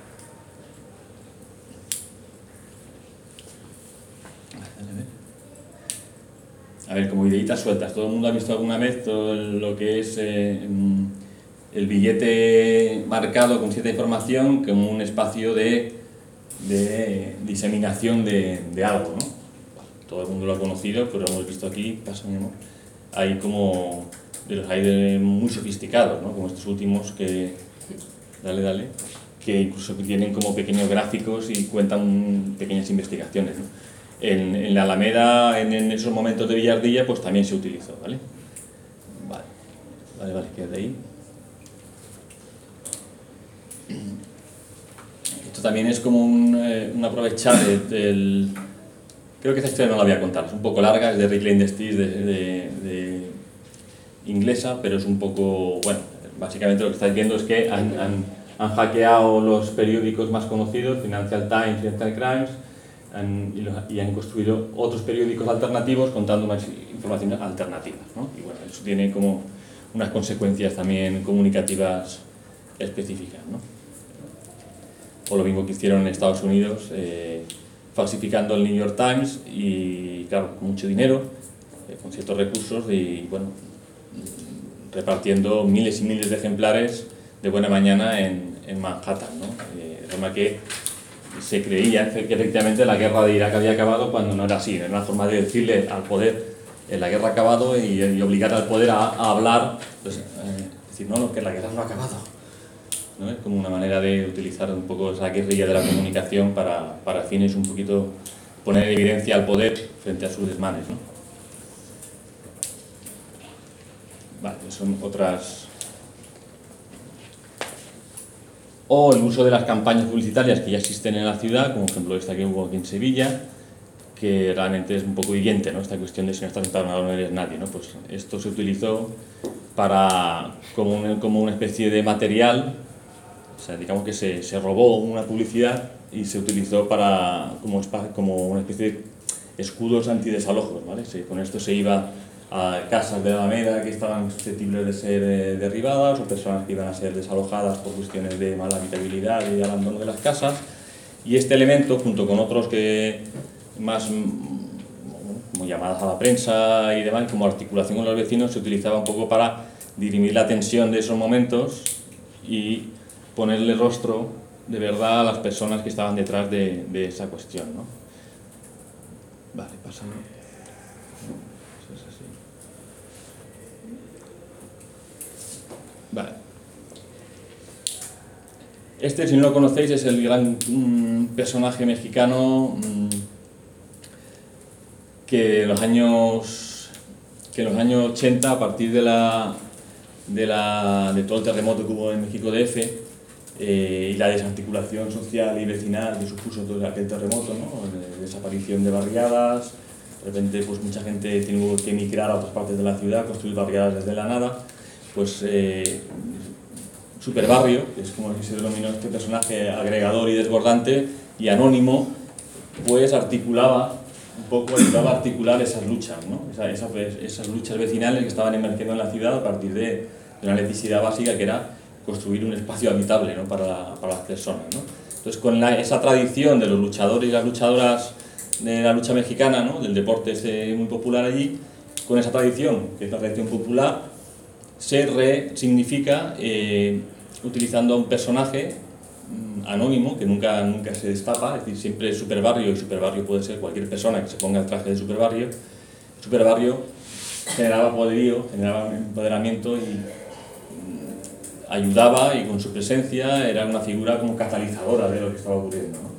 A ver, como ideitas sueltas, todo el mundo ha visto alguna vez todo lo que es eh, el billete marcado con cierta información como un espacio de, de diseminación de, de algo, ¿no? Todo el mundo lo ha conocido, pero lo hemos visto aquí, pasa mi amor. Hay como, de los hay de muy sofisticados, ¿no? Como estos últimos que, dale, dale, que incluso tienen como pequeños gráficos y cuentan pequeñas investigaciones, ¿no? En, en la Alameda, en, en esos momentos de Villardilla, pues también se utilizó, ¿vale? Vale, vale, vale, queda ahí. Esto también es como un, eh, un aprovechar del, del... Creo que esta historia no la voy a contar, es un poco larga, es de Rick Lane Steele, de, de, de inglesa, pero es un poco, bueno, básicamente lo que estáis viendo es que han, han, han hackeado los periódicos más conocidos, Financial Times, Financial Crimes, Han, y, los, y han construido otros periódicos alternativos contando más informaciones alternativas, ¿no? Y bueno, eso tiene como unas consecuencias también comunicativas específicas, ¿no? O lo mismo que hicieron en Estados Unidos, eh, falsificando el New York Times y, claro, con mucho dinero, eh, con ciertos recursos y, bueno, repartiendo miles y miles de ejemplares de buena mañana en, en Manhattan, ¿no? Eh, de forma que se creía que efectivamente la guerra de Irak había acabado cuando no era así, era una forma de decirle al poder eh, la guerra ha acabado y, y obligar al poder a, a hablar, pues, eh, decir, no, no, que la guerra no ha acabado, ¿no? Es como una manera de utilizar un poco esa guerrilla de la comunicación para, para fines un poquito poner en evidencia al poder frente a sus desmanes, ¿no? Vale, son otras... O el uso de las campañas publicitarias que ya existen en la ciudad, como por ejemplo esta que hubo aquí en Sevilla, que realmente es un poco hiriente, ¿no? Esta cuestión de si no estás sentado no eres nadie, ¿no? Pues esto se utilizó para, como, un, como una especie de material, o sea, digamos que se, se robó una publicidad y se utilizó para, como, como una especie de escudos antidesalojos, ¿vale? Se, con esto se iba a casas de la Alameda que estaban susceptibles de ser eh, derribadas o personas que iban a ser desalojadas por cuestiones de mala habitabilidad y de abandono de las casas, y este elemento junto con otros que más como llamadas a la prensa y demás, como articulación con los vecinos, se utilizaba un poco para dirimir la tensión de esos momentos y ponerle rostro de verdad a las personas que estaban detrás de, de esa cuestión, ¿no? Vale, pásame. Eso es así. Vale. Este, si no lo conocéis, es el gran mmm, personaje mexicano mmm, que en los años que en los años ochenta, a partir de la de la de todo el terremoto que hubo en México D F eh, y la desarticulación social y vecinal que supuso todo aquel terremoto, ¿no? De desaparición de barriadas, de repente pues mucha gente tuvo que emigrar a otras partes de la ciudad, construir barriadas desde la nada, pues eh, Superbarrio, que es como se denominó este personaje agregador y desbordante y anónimo, pues articulaba un poco, ayudaba a articular esas luchas, ¿no? Esa, esa, esas luchas vecinales que estaban emergiendo en la ciudad a partir de, de una necesidad básica que era construir un espacio habitable, ¿no? para, para las personas, ¿no? Entonces, con la, esa tradición de los luchadores y las luchadoras de la lucha mexicana, ¿no? Del deporte este muy popular allí, con esa tradición, que es la tradición popular, se resignifica eh, utilizando a un personaje mmm, anónimo que nunca, nunca se destapa, es decir, siempre es Superbarrio, y Superbarrio puede ser cualquier persona que se ponga el traje de Superbarrio. Superbarrio generaba poderío, generaba empoderamiento y mmm, ayudaba, y con su presencia era una figura como catalizadora de lo que estaba ocurriendo, ¿no?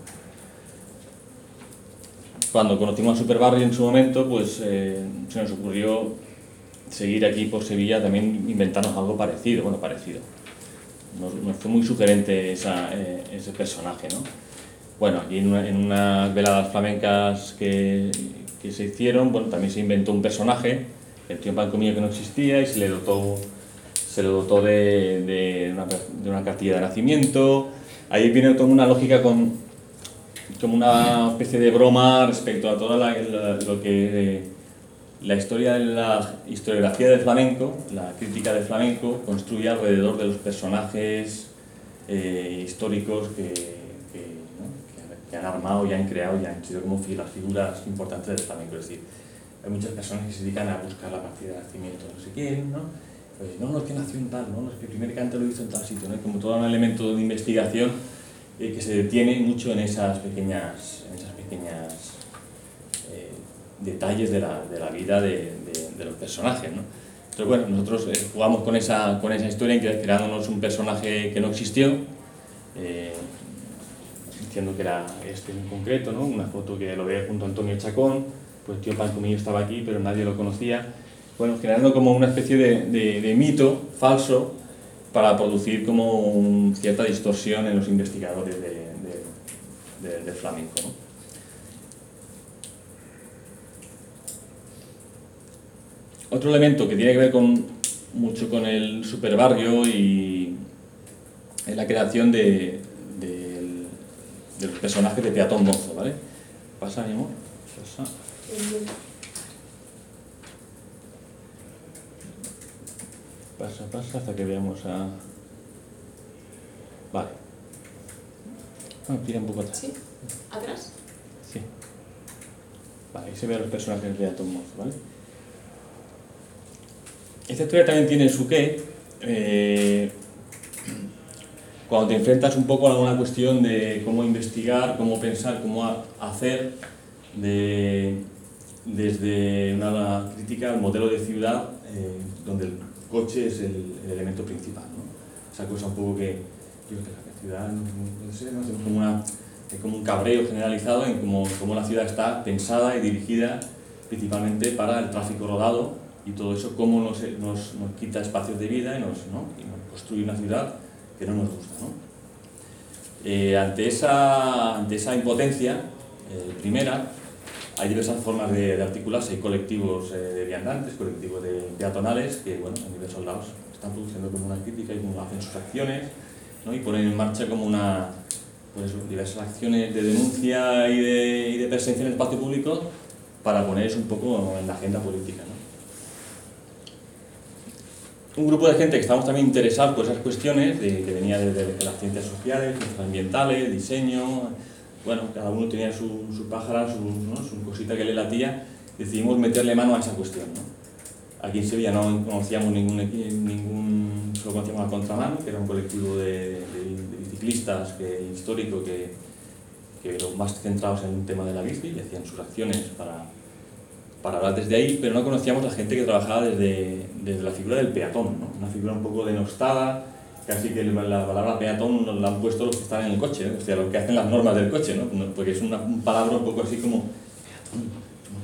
Cuando conocimos a Superbarrio en su momento, pues eh, se nos ocurrió seguir aquí por Sevilla, también inventarnos algo parecido, bueno, parecido. Nos, nos fue muy sugerente esa, eh, ese personaje, ¿no? Bueno, aquí en, una, en unas veladas flamencas que, que se hicieron, bueno, también se inventó un personaje, el tío Pancomillo, que no existía, y se le dotó, se le dotó de, de, una, de una cartilla de nacimiento. Ahí viene como una lógica con, como una especie de broma respecto a toda la, la, lo que... Eh, la historia de la historiografía del flamenco, la crítica del flamenco, construye alrededor de los personajes eh, históricos que, que, ¿no? que, que han armado y han creado y han sido como las figuras importantes del flamenco. Es decir, hay muchas personas que se dedican a buscar la partida de nacimiento de no sé quién, ¿no? Pues, no, no, es que nació en tal, no, no es que el primer cante lo hizo en tal sitio, ¿no? Como todo un elemento de investigación eh, que se detiene mucho en esas pequeñas, en esas pequeñas detalles de la, de la vida de, de, de los personajes, ¿no? Entonces, bueno, nosotros eh, jugamos con esa, con esa historia, creándonos un personaje que no existió, eh, diciendo que era este en concreto, ¿no? Una foto que lo ve junto a Antonio Chacón, pues el tío Pancomillo estaba aquí, pero nadie lo conocía. Bueno, generando como una especie de, de, de mito falso para producir como un, cierta distorsión en los investigadores de, de, de, de flamenco, ¿no? Otro elemento que tiene que ver con, mucho con el superbarrio y es la creación de, de, de los personajes de Peatón Mozo, ¿vale? Pasa, mi amor, pasa. Pasa, pasa hasta que veamos a... Vale. Ah, tira un poco atrás. ¿Sí? ¿Atrás? Sí. Vale, ahí se ven los personajes de Peatón Mozo, ¿vale? Esta historia también tiene su qué, eh, cuando te enfrentas un poco a alguna cuestión de cómo investigar, cómo pensar, cómo hacer, de, desde una crítica al modelo de ciudad, eh, donde el coche es el, el elemento principal, ¿no? Esa cosa un poco que, yo creo que la ciudad, no puede ser, ¿no? Es como, una, es como un cabreo generalizado en cómo, cómo la ciudad está pensada y dirigida principalmente para el tráfico rodado, y todo eso cómo nos, nos, nos quita espacios de vida y nos, ¿no? y nos construye una ciudad que no nos gusta, ¿no? Eh, ante, esa, ante esa impotencia, eh, primera, hay diversas formas de, de articularse. Hay colectivos eh, de viandantes, colectivos de peatonales que, bueno, en diversos lados están produciendo como una crítica y como hacen sus acciones, ¿no? Y ponen en marcha como una, pues, diversas acciones de denuncia y de, y de presencia en el espacio público para poner eso un poco en la agenda política, ¿no? Un grupo de gente que estábamos también interesados por esas cuestiones, de, que venía desde de, de las ciencias sociales, ciencias ambientales, diseño, bueno, cada uno tenía su, su pájara, su, ¿no? su cosita que le latía, decidimos meterle mano a esa cuestión, ¿no? Aquí en Sevilla no conocíamos ningún, ningún solo conocíamos a Contramano, que era un colectivo de, de, de ciclistas que, histórico que, que los más centrados en el tema de la bici y hacían sus acciones para, para hablar desde ahí, pero no conocíamos la gente que trabajaba desde, desde la figura del peatón, ¿no? Una figura un poco denostada, casi que la palabra peatón nos la han puesto los que están en el coche, ¿no? O sea, lo que hacen las normas del coche, ¿no? Porque es una un palabra un poco así como peatón,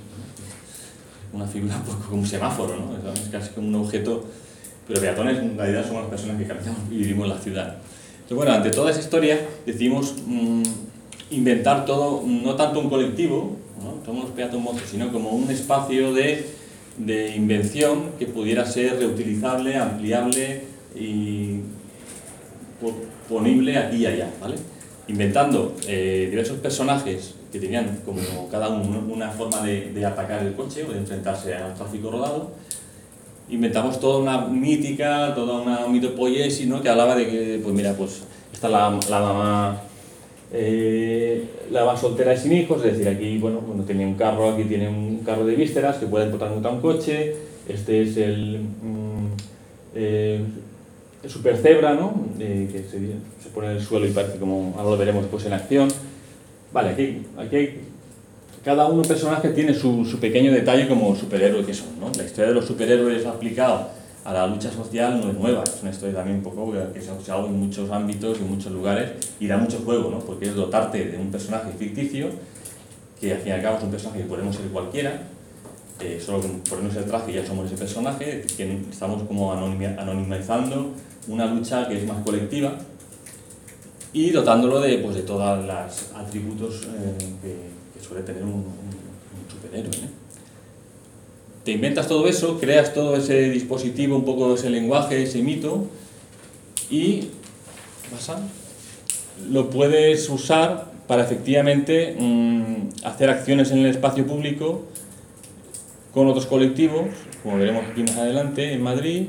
una figura un poco como un semáforo, ¿no? Es casi como un objeto, pero peatones en realidad somos las personas que caminamos y vivimos en la ciudad. Entonces, bueno, ante toda esa historia decidimos mmm, inventar todo, no tanto un colectivo, ¿no? Somos los peatón mozos, sino como un espacio de, de invención que pudiera ser reutilizable, ampliable y ponible aquí y allá, ¿vale? Inventando eh, diversos personajes que tenían como cada uno una forma de, de atacar el coche o de enfrentarse al tráfico rodado. Inventamos toda una mítica, toda una mitopoiesis, ¿no? Que hablaba de que, pues mira, pues está la, la mamá eh, la mamá soltera y sin hijos, es decir, aquí, bueno, bueno, tenía un carro, aquí tiene un carro de vísceras que puede portar contra un coche, este es el mm, eh, el super cebra, ¿no? Eh, que se, se pone en el suelo y parece como, ahora lo veremos después en acción. Vale, aquí, aquí hay, cada uno personaje tiene su, su pequeño detalle como superhéroe que son, ¿no? La historia de los superhéroes aplicado a la lucha social no es nueva, es una historia también un poco que se ha usado en muchos ámbitos y en muchos lugares y da mucho juego, ¿no? Porque es dotarte de un personaje ficticio que al fin y al cabo es un personaje que podemos ser cualquiera, eh, solo con ponernos el traje ya somos ese personaje, que estamos como anonimizando una lucha que es más colectiva y dotándolo de, pues, de todos los atributos eh, que, que suele tener un, un, un superhéroe, ¿eh? Te inventas todo eso, creas todo ese dispositivo, un poco ese lenguaje, ese mito y pasa, lo puedes usar para efectivamente mmm, hacer acciones en el espacio público con otros colectivos, como veremos aquí más adelante en Madrid,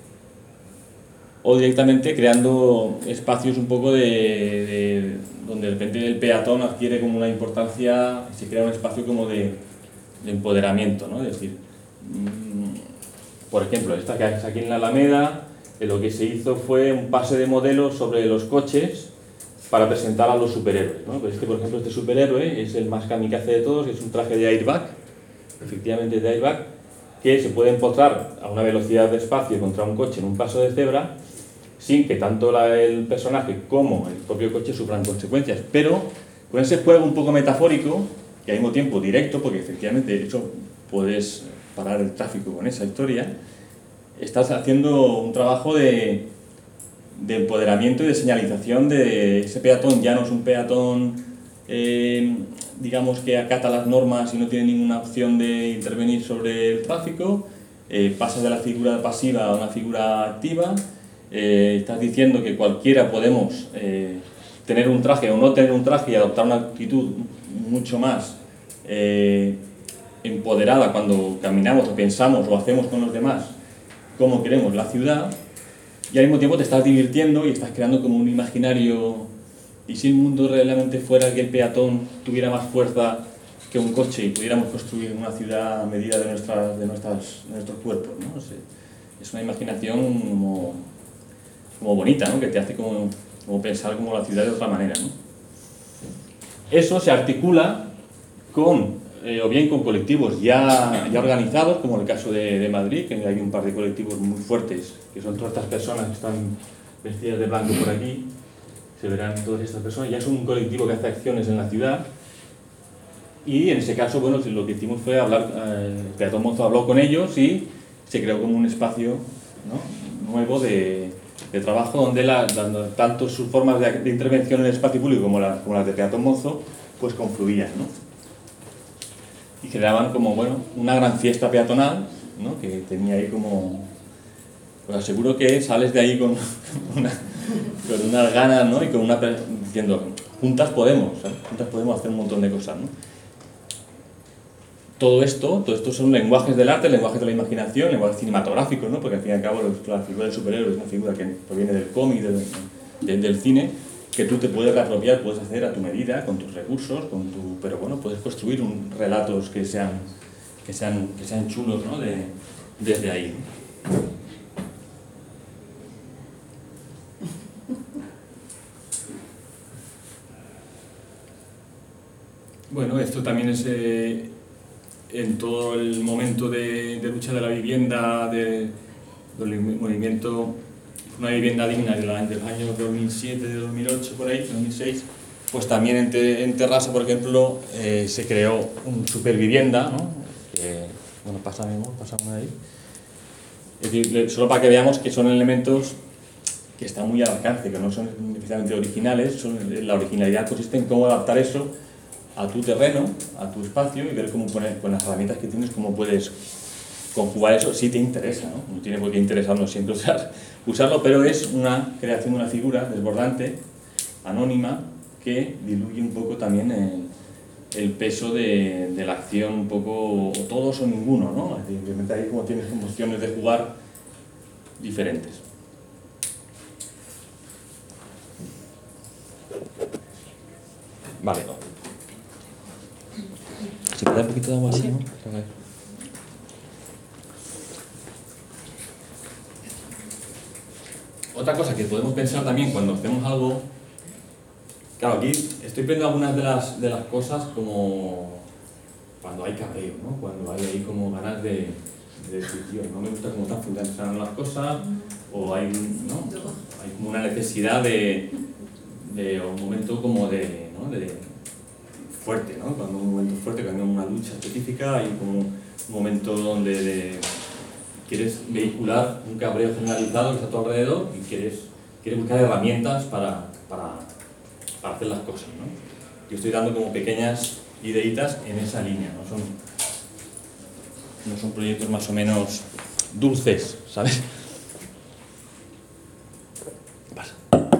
o directamente creando espacios un poco de, de donde de repente el peatón adquiere como una importancia, se crea un espacio como de, de empoderamiento, ¿no? Es decir, mmm, por ejemplo, esta que es aquí en la Alameda, eh, lo que se hizo fue un pase de modelos sobre los coches para presentar a los superhéroes, ¿no? Pues este, por ejemplo, este superhéroe es el más kamikaze de todos, es un traje de airbag, efectivamente de airbag, que se puede empotrar a una velocidad de espacio contra un coche en un paso de cebra sin que tanto la, el personaje como el propio coche sufran consecuencias, pero con ese juego un poco metafórico y al mismo tiempo directo, porque efectivamente de hecho puedes parar el tráfico con esa historia, estás haciendo un trabajo de, de empoderamiento y de señalización de ese peatón. Ya no es un peatón eh, digamos que acata las normas y no tiene ninguna opción de intervenir sobre el tráfico, eh, pasas de la figura pasiva a una figura activa, eh, estás diciendo que cualquiera podemos eh, tener un traje o no tener un traje y adoptar una actitud mucho más eh, empoderada cuando caminamos o pensamos o hacemos con los demás cómo queremos la ciudad, y al mismo tiempo te estás divirtiendo y estás creando como un imaginario. Y si el mundo realmente fuera que el peatón tuviera más fuerza que un coche y pudiéramos construir una ciudad a medida de, nuestras, de, nuestras, de nuestros cuerpos, ¿no? Es una imaginación como, como bonita, ¿no? Que te hace como, como pensar como la ciudad de otra manera, ¿no? Eso se articula con, eh, o bien con colectivos ya, ya organizados, como el caso de, de Madrid, que hay un par de colectivos muy fuertes, que son todas estas personas que están vestidas de blanco por aquí. Se verán todas estas personas, ya es un colectivo que hace acciones en la ciudad y en ese caso, bueno, lo que hicimos fue hablar, eh, el peatón mozo habló con ellos y se creó como un espacio, ¿no?, nuevo de, de trabajo donde la, dando, tanto sus formas de, de intervención en el espacio público como, la, como las de peatón mozo pues confluían, ¿no? Y generaban como, bueno, una gran fiesta peatonal, ¿no?, que tenía ahí como, pues aseguro que sales de ahí con una, con unas ganas, ¿no?, y con una, diciendo, juntas podemos, ¿eh? juntas podemos hacer un montón de cosas, ¿no? Todo esto, todo esto son lenguajes del arte, lenguajes de la imaginación, lenguajes cinematográficos, ¿no?, porque al fin y al cabo la figura del superhéroe es una figura que proviene del cómic, del, del, del cine, que tú te puedes apropiar, puedes hacer a tu medida, con tus recursos, con tu, pero bueno, puedes construir un, relatos que sean, que sean, que sean chulos, ¿no?, de, desde ahí, ¿no? Bueno, esto también es eh, en todo el momento de, de lucha de la vivienda, de, del movimiento Una vivienda digna de la, del año dos mil siete, dos mil ocho, por ahí, dos mil seis, pues también en, te, en Terrassa, por ejemplo, eh, se creó un supervivienda, ¿no? Que, bueno, pasamos, pasamos ahí. Es decir, solo para que veamos que son elementos que están muy al alcance, que no son especialmente originales, son, la originalidad consiste en cómo adaptar eso a tu terreno, a tu espacio y ver cómo poner, con las herramientas que tienes, cómo puedes conjugar eso si te interesa, ¿no? No tiene por qué interesarnos siempre usar, usarlo, pero es una creación de una figura desbordante, anónima, que diluye un poco también el, el peso de, de la acción, un poco o todos o ninguno, ¿no? Es decir, simplemente ahí como tienes opciones de jugar diferentes. Vale. ¿Se puede dar un poquito de agua? Sí. ¿No? Otra cosa que podemos pensar también cuando hacemos algo, claro, aquí estoy viendo algunas de las, de las cosas como cuando hay cabreo, ¿no? Cuando hay ahí como ganas de, de decir, tío, no me gusta cómo están funcionando las cosas, o hay, ¿no? Hay como una necesidad de, de un momento como de, ¿no? de fuerte, ¿no? Cuando un momento fuerte, cuando hay una lucha específica, hay como un momento donde de, quieres vehicular un cabreo generalizado que está a tu alrededor y quieres, quieres buscar herramientas para, para, para hacer las cosas, ¿no? Yo estoy dando como pequeñas ideitas en esa línea, ¿no? Son, no son proyectos más o menos dulces, ¿sabes? ¿Qué pasa?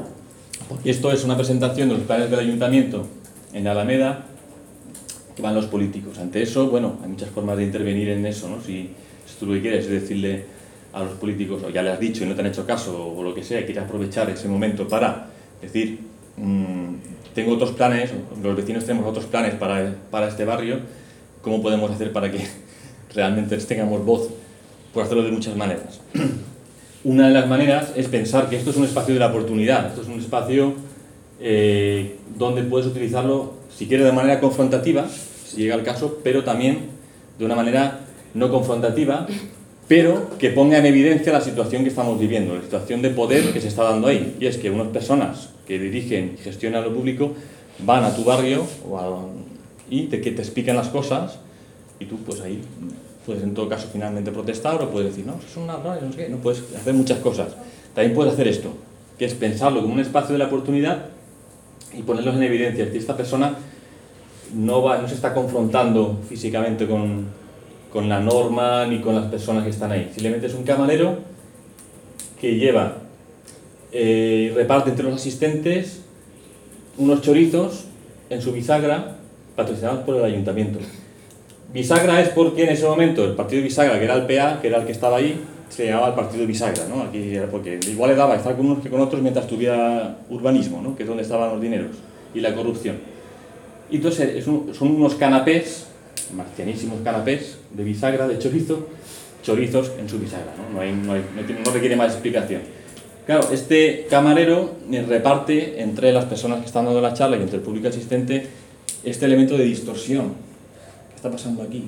Y esto es una presentación de los planes del ayuntamiento en Alameda que van los políticos. Ante eso, bueno, hay muchas formas de intervenir en eso, ¿no? Si, si tú lo que quieres es decirle a los políticos, o ya le has dicho y no te han hecho caso, o lo que sea, y quieres aprovechar ese momento para decir, mmm, tengo otros planes, los vecinos tenemos otros planes para, para este barrio, ¿cómo podemos hacer para que realmente tengamos voz? Por hacerlo de muchas maneras. Una de las maneras es pensar que esto es un espacio de la oportunidad, esto es un espacio eh, donde puedes utilizarlo, si quieres, de manera confrontativa, si llega el caso, pero también de una manera no confrontativa, pero que ponga en evidencia la situación que estamos viviendo, la situación de poder que se está dando ahí. Y es que unas personas que dirigen y gestionan lo público van a tu barrio o a, y te, que te explican las cosas y tú pues ahí puedes en todo caso finalmente protestar o puedes decir, no, eso es una raya, no sé qué, no puedes hacer muchas cosas. También puedes hacer esto, que es pensarlo como un espacio de la oportunidad y ponerlos en evidencia, que esta persona no, va, no se está confrontando físicamente con, con la norma ni con las personas que están ahí. Simplemente es un camarero que lleva y eh, reparte entre los asistentes unos chorizos en su bisagra patrocinados por el ayuntamiento. Bisagra es porque en ese momento el partido de bisagra, que era el P A, que era el que estaba ahí, se llamaba el partido de bisagra, ¿no? Aquí era porque igual le daba estar con unos que con otros mientras tuviera urbanismo, ¿no? Que es donde estaban los dineros y la corrupción. Y entonces es un, son unos canapés, marcianísimos canapés de bisagra, de chorizo, chorizos en su bisagra, ¿no? No, hay, no, hay, no, tiene, no requiere más explicación. Claro, este camarero reparte entre las personas que están dando la charla y entre el público asistente este elemento de distorsión. ¿Qué está pasando aquí?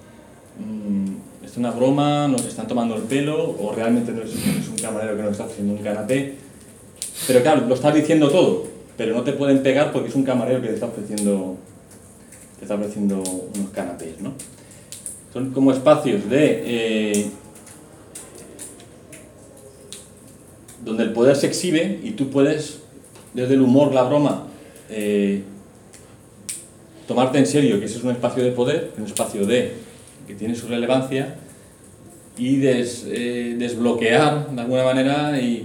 Mm, ¿es una broma? ¿Nos están tomando el pelo? ¿O realmente no es, es un camarero que nos está haciendo un canapé? Pero claro, lo estás diciendo todo, pero no te pueden pegar porque es un camarero que te está ofreciendo, te está ofreciendo unos canapés, ¿no? Son como espacios de... Eh, donde el poder se exhibe y tú puedes, desde el humor, la broma, eh, tomarte en serio que ese es un espacio de poder, un espacio de que tiene su relevancia y des, eh, desbloquear de alguna manera y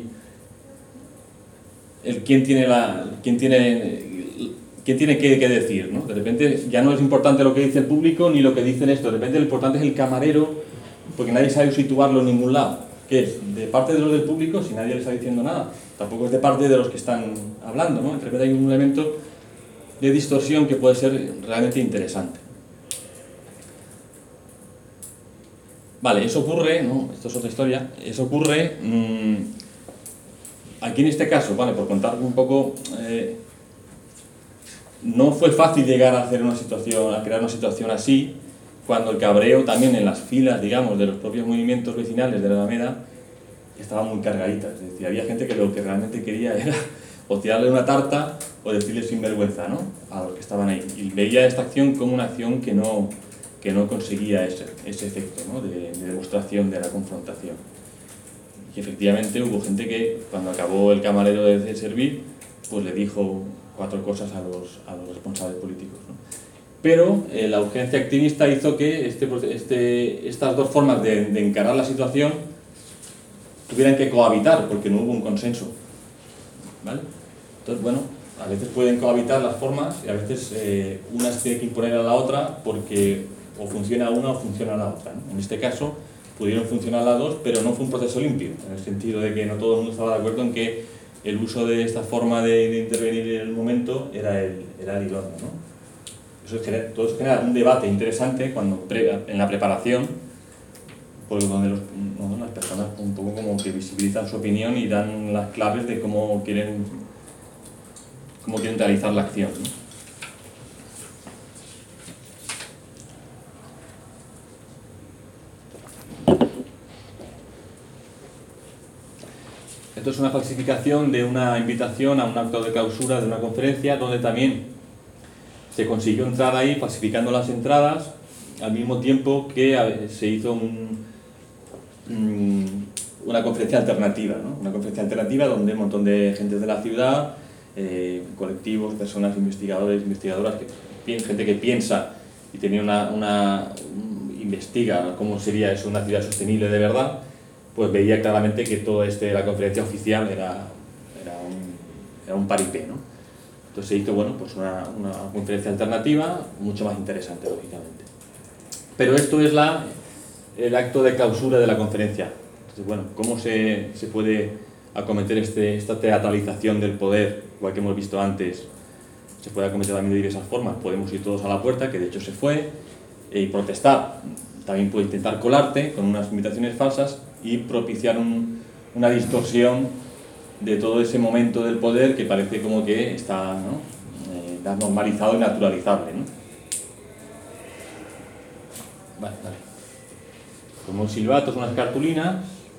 el quién tiene la quién tiene quién tiene que, que decir, ¿no? De repente ya no es importante lo que dice el público ni lo que dicen esto, de repente lo importante es el camarero, porque nadie sabe situarlo en ningún lado. ¿Qué es? ¿De parte de los del público? Si nadie le está diciendo nada. Tampoco es de parte de los que están hablando, ¿no? De repente hay un elemento de distorsión que puede ser realmente interesante. Vale, eso ocurre, ¿no? Esto es otra historia, eso ocurre mmm, aquí en este caso, vale, por contar un poco, eh, no fue fácil llegar a hacer una situación, a crear una situación así, cuando el cabreo también en las filas, digamos, de los propios movimientos vecinales de la Alameda estaba muy cargadita, es decir, había gente que lo que realmente quería era o tirarle una tarta o decirle sinvergüenza, ¿no?, a los que estaban ahí, y veía esta acción como una acción que no, que no conseguía ese, ese efecto, ¿no?, de, de demostración de la confrontación. Y efectivamente hubo gente que cuando acabó el camarero de, de servir, pues le dijo cuatro cosas a los, a los responsables políticos, ¿no? Pero eh, la urgencia activista hizo que este, este, estas dos formas de, de encarar la situación tuvieran que cohabitar, porque no hubo un consenso, ¿vale? Entonces, bueno, a veces pueden cohabitar las formas y a veces eh, una se tiene que imponer a la otra porque o funciona una o funciona la otra, ¿no? En este caso pudieron funcionar las dos, pero no fue un proceso limpio, en el sentido de que no todo el mundo estaba de acuerdo en que el uso de esta forma de, de intervenir en el momento era el, era el idóneo, ¿no? Eso genera, todo eso genera un debate interesante cuando pre, en la preparación, pues donde los, no, las personas un poco como que visibilizan su opinión y dan las claves de cómo quieren, cómo quieren realizar la acción, ¿no? Esto es una falsificación de una invitación a un acto de clausura de una conferencia donde también se consiguió entrar ahí falsificando las entradas al mismo tiempo que se hizo un, una conferencia alternativa, ¿no? Una conferencia alternativa donde un montón de gente de la ciudad, eh, colectivos, personas, investigadores, investigadoras, que, gente que piensa y tenía una, una investiga cómo sería eso una ciudad sostenible de verdad, pues veía claramente que todo este, la conferencia oficial era, era, un, era un paripé, ¿no? Entonces se hizo, bueno, pues una, una conferencia alternativa mucho más interesante, lógicamente. Pero esto es la, el acto de clausura de la conferencia. Entonces, bueno, ¿cómo se, se puede acometer este, esta teatralización del poder, igual que hemos visto antes? Se puede acometer también de diversas formas. Podemos ir todos a la puerta, que de hecho se fue, y protestar. También puede intentar colarte con unas invitaciones falsas y propiciar un, una distorsión de todo ese momento del poder que parece como que está, ¿no?, eh, normalizado y naturalizable, ¿no? Vale, vale. Como silbatos, unas cartulinas,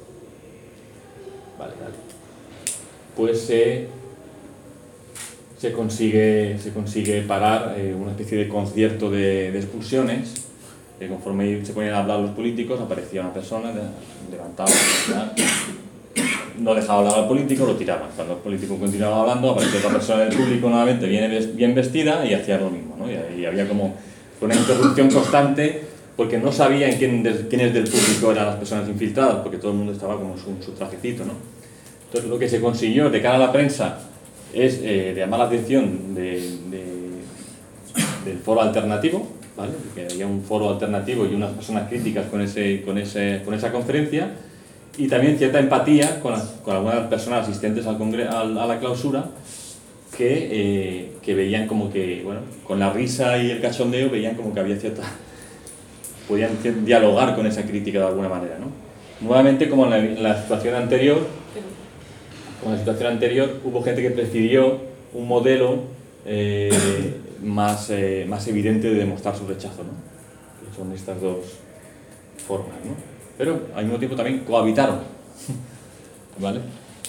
vale, vale. Pues se, se, consigue, se consigue parar eh, una especie de concierto de, de expulsiones. Eh, conforme se ponían a hablar los políticos, aparecía una persona, levantaba, no dejaba hablar al político, lo tiraban. Cuando el político continuaba hablando, aparecía otra persona del público nuevamente bien, bien vestida y hacía lo mismo, ¿no? Y, y había como una interrupción constante porque no sabían quién, de, quiénes del público eran las personas infiltradas, porque todo el mundo estaba como en su, su trajecito, ¿no? Entonces lo que se consiguió de cara a la prensa es eh, llamar la atención de, de, del foro alternativo, ¿vale? Que había un foro alternativo y unas personas críticas con, ese, con, ese, con esa conferencia, y también cierta empatía con, las, con algunas personas asistentes al congre al, a la clausura que, eh, que veían como que, bueno, con la risa y el cachondeo veían como que había cierta... podían dialogar con esa crítica de alguna manera, ¿no? Nuevamente, como en la, en la situación anterior, como en la situación anterior, hubo gente que prefirió un modelo eh, más, eh, más evidente de demostrar su rechazo, ¿no? Que son estas dos formas, ¿no? Pero al mismo tiempo también cohabitaron, ¿vale?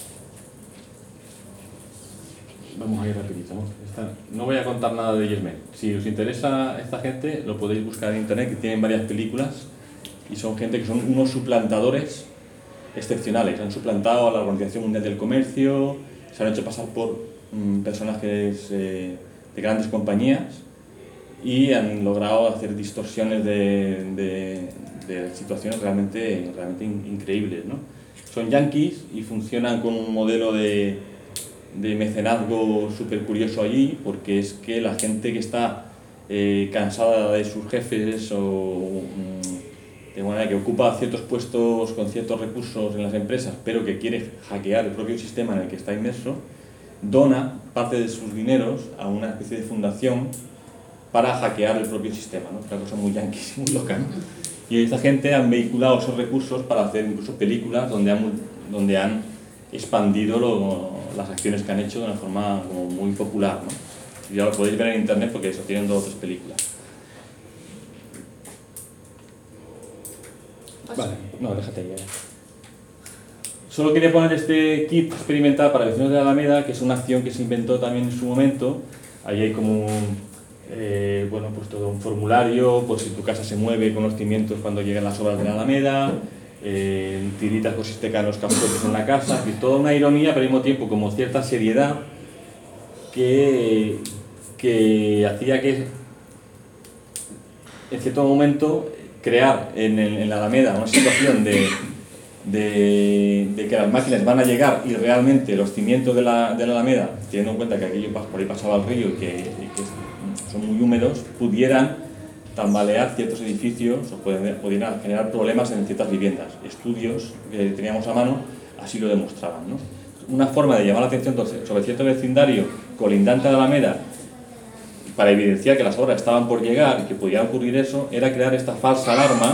Vamos a ir rapidito, ¿no? Esta, no voy a contar nada de Yes Men. Si os interesa esta gente, lo podéis buscar en internet, que tienen varias películas y son gente que son unos suplantadores excepcionales. Han suplantado a la Organización Mundial del Comercio, se han hecho pasar por mmm, personajes eh, de grandes compañías y han logrado hacer distorsiones de, de, de situaciones realmente, realmente in, increíbles, ¿no? Son yanquis y funcionan con un modelo de, de mecenazgo súper curioso allí, porque es que la gente que está eh, cansada de sus jefes o mm, de manera que ocupa ciertos puestos con ciertos recursos en las empresas, pero que quiere hackear el propio sistema en el que está inmerso, dona parte de sus dineros a una especie de fundación para hackear el propio sistema, ¿no? Una cosa muy yanqui, muy loca, ¿no? Y esta gente han vehiculado esos recursos para hacer incluso películas donde han, donde han expandido lo, las acciones que han hecho de una forma como muy popular, ¿no? Ya lo podéis ver en internet porque eso, tienen dos o tres películas. Vale, no, déjate ahí. Solo quería poner este kit experimental para vecinos de la Alameda, que es una acción que se inventó también en su momento. Ahí hay como un, eh, bueno, pues todo un formulario, por si tu casa se mueve con los cimientos cuando lleguen las obras de la Alameda, eh, tiritas con sistecanos capotes en la casa, y toda una ironía, pero al mismo tiempo como cierta seriedad que, que hacía que en cierto momento crear en, el, en la Alameda una situación de, de, de que las máquinas van a llegar y realmente los cimientos de la, de la Alameda, teniendo en cuenta que aquello por ahí pasaba el río y que, y que son muy húmedos, pudieran tambalear ciertos edificios o pudieran generar problemas en ciertas viviendas. Estudios que teníamos a mano así lo demostraban, ¿no? Una forma de llamar la atención sobre cierto vecindario colindante a la Alameda para evidenciar que las obras estaban por llegar y que podía ocurrir eso, era crear esta falsa alarma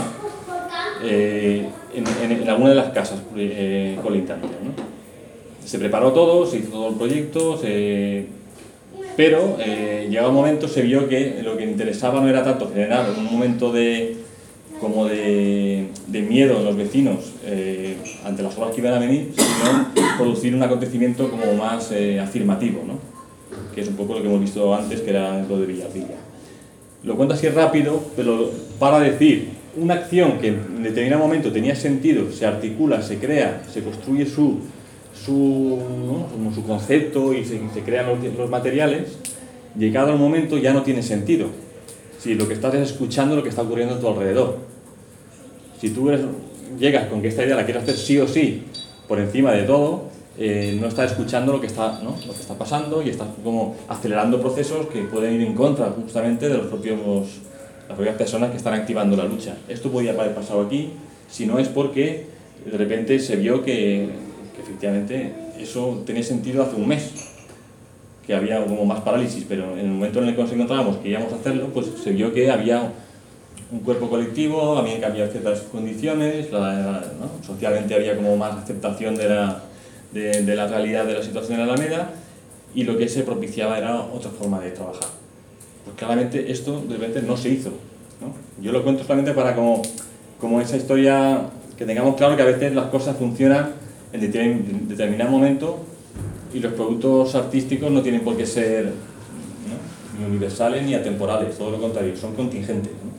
eh, en, en, en alguna de las casas eh, colindantes, ¿no? Se preparó todo, se hizo todo el proyecto, se... pero eh, llegado un momento se vio que lo que interesaba no era tanto generar un momento de, como de, de miedo en los vecinos eh, ante las obras que iban a venir, sino producir un acontecimiento como más eh, afirmativo, ¿no? Que es un poco lo que hemos visto antes, que era lo de Villavilla. Lo cuento así rápido, pero para decir, una acción que en determinado momento tenía sentido, se articula, se crea, se construye su, su, ¿no? Como su concepto y se, se crean los, los materiales, llegado el momento ya no tiene sentido. Si lo que estás es escuchando lo que está ocurriendo a tu alrededor. Si tú eres, llegas con que esta idea la quieres hacer sí o sí, por encima de todo, Eh, no estás escuchando lo que está, ¿no? lo que está pasando y estás como acelerando procesos que pueden ir en contra justamente de los propios, las propias personas que están activando la lucha. Esto podía haber pasado aquí, si no es porque de repente se vio que, que efectivamente eso tenía sentido hace un mes, que había como más parálisis, pero en el momento en el que nos encontrábamos que íbamos a hacerlo, pues se vio que había un cuerpo colectivo, habían cambiado ciertas condiciones, la, la, ¿no? socialmente había como más aceptación de la De, de la realidad de la situación en la Alameda, y lo que se propiciaba era otra forma de trabajar. Pues claramente esto de repente no se hizo, ¿no? Yo lo cuento solamente para como, como esa historia, que tengamos claro que a veces las cosas funcionan en determinado momento y los productos artísticos no tienen por qué ser, ¿no? ni universales ni atemporales, todo lo contrario, son contingentes, ¿no?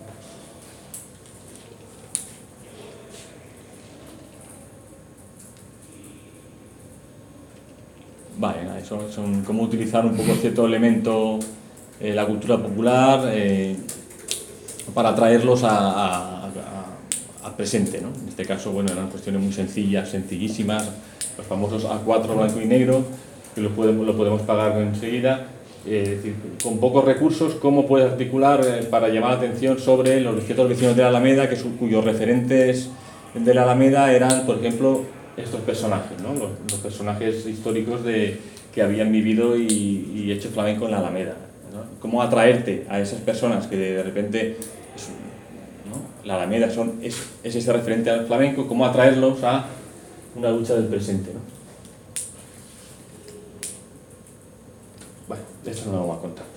Vale, eso son cómo utilizar un poco cierto elemento, eh, la cultura popular, eh, para traerlos a, a, a, a presente, ¿no? En este caso, bueno, eran cuestiones muy sencillas, sencillísimas, los famosos A cuatro blanco y negro, que lo podemos, lo podemos pagar enseguida. Eh, es decir, con pocos recursos, cómo puedes articular eh, para llamar la atención sobre los ciertos vecinos de la Alameda, que su, cuyos referentes de la Alameda eran, por ejemplo, estos personajes, ¿no? los, los personajes históricos de, que habían vivido y, y hecho flamenco en la Alameda, ¿no? Cómo atraerte a esas personas que de repente, es, ¿no? la Alameda son, es, es ese referente al flamenco, cómo atraerlos a una lucha del presente, ¿no? Bueno, de esto no lo vamos a contar.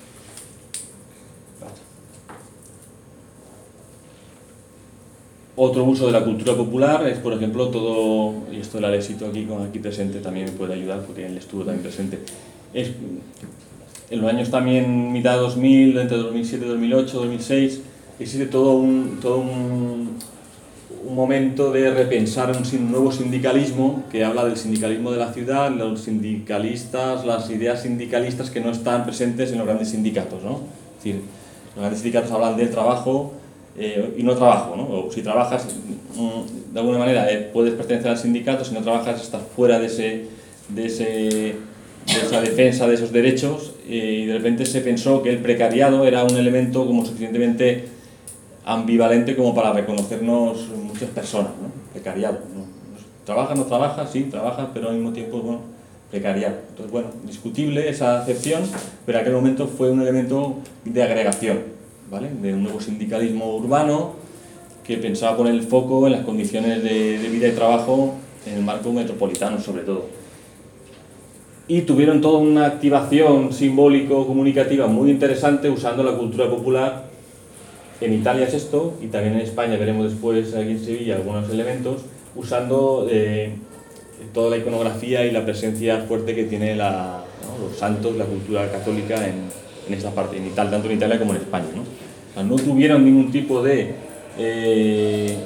Otro uso de la cultura popular es, por ejemplo, todo, y esto el Alexito aquí, con aquí presente también me puede ayudar porque él estuvo también presente, es, en los años también mitad dos mil, entre dos mil siete, dos mil ocho, dos mil seis, existe todo un, todo un, un momento de repensar un nuevo sindicalismo que habla del sindicalismo de la ciudad, los sindicalistas, las ideas sindicalistas que no están presentes en los grandes sindicatos, ¿no? Es decir, los grandes sindicatos hablan del trabajo, Eh, y no trabajo, ¿no? O si trabajas, mm, de alguna manera eh, puedes pertenecer al sindicato, si no trabajas estás fuera de, ese, de, ese, de esa defensa de esos derechos, eh, y de repente se pensó que el precariado era un elemento como suficientemente ambivalente como para reconocernos muchas personas, ¿no? Precariado, ¿no? Trabajas, no trabajas, sí, trabajas, pero al mismo tiempo, bueno, precariado. Entonces, bueno, discutible esa acepción, pero en aquel momento fue un elemento de agregación, ¿vale? De un nuevo sindicalismo urbano que pensaba poner el foco en las condiciones de, de vida y trabajo en el marco metropolitano sobre todo. Y tuvieron toda una activación simbólico-comunicativa muy interesante usando la cultura popular. En Italia es esto, y también en España veremos después aquí en Sevilla algunos elementos, usando eh, toda la iconografía y la presencia fuerte que tiene la, ¿no? los santos, la cultura católica en, en esta parte, en Italia, tanto en Italia como en España, ¿no? O sea, no tuvieron ningún tipo de, eh,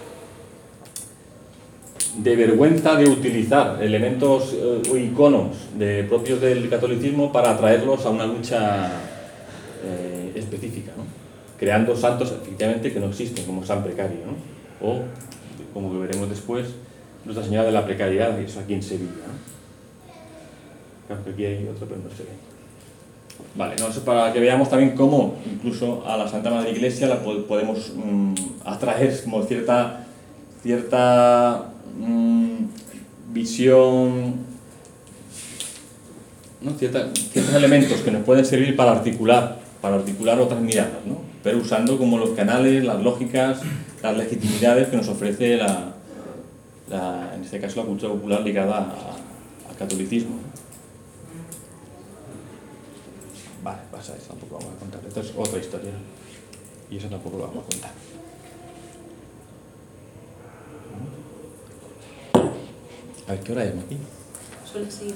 de vergüenza de utilizar elementos eh, o iconos de, propios del catolicismo para atraerlos a una lucha eh, específica, ¿no? Creando santos efectivamente que no existen, como San Precario, ¿no? O, como veremos después, Nuestra Señora de la Precariedad, que es aquí en Sevilla, ¿no? Claro, aquí hay otro, pero no se ve. Vale, no, eso para que veamos también cómo incluso a la Santa Madre Iglesia la podemos mmm, atraer como cierta, cierta mmm, visión, ¿no? Cierta, ciertos elementos que nos pueden servir para articular, para articular otras miradas, ¿no? Pero usando como los canales, las lógicas, las legitimidades que nos ofrece la, la, en este caso la cultura popular ligada al catolicismo. Vale, pasa eso, tampoco vamos a contar. Esto es otra historia y eso tampoco lo vamos a contar. A ver, ¿qué hora es aquí? Suele seguir.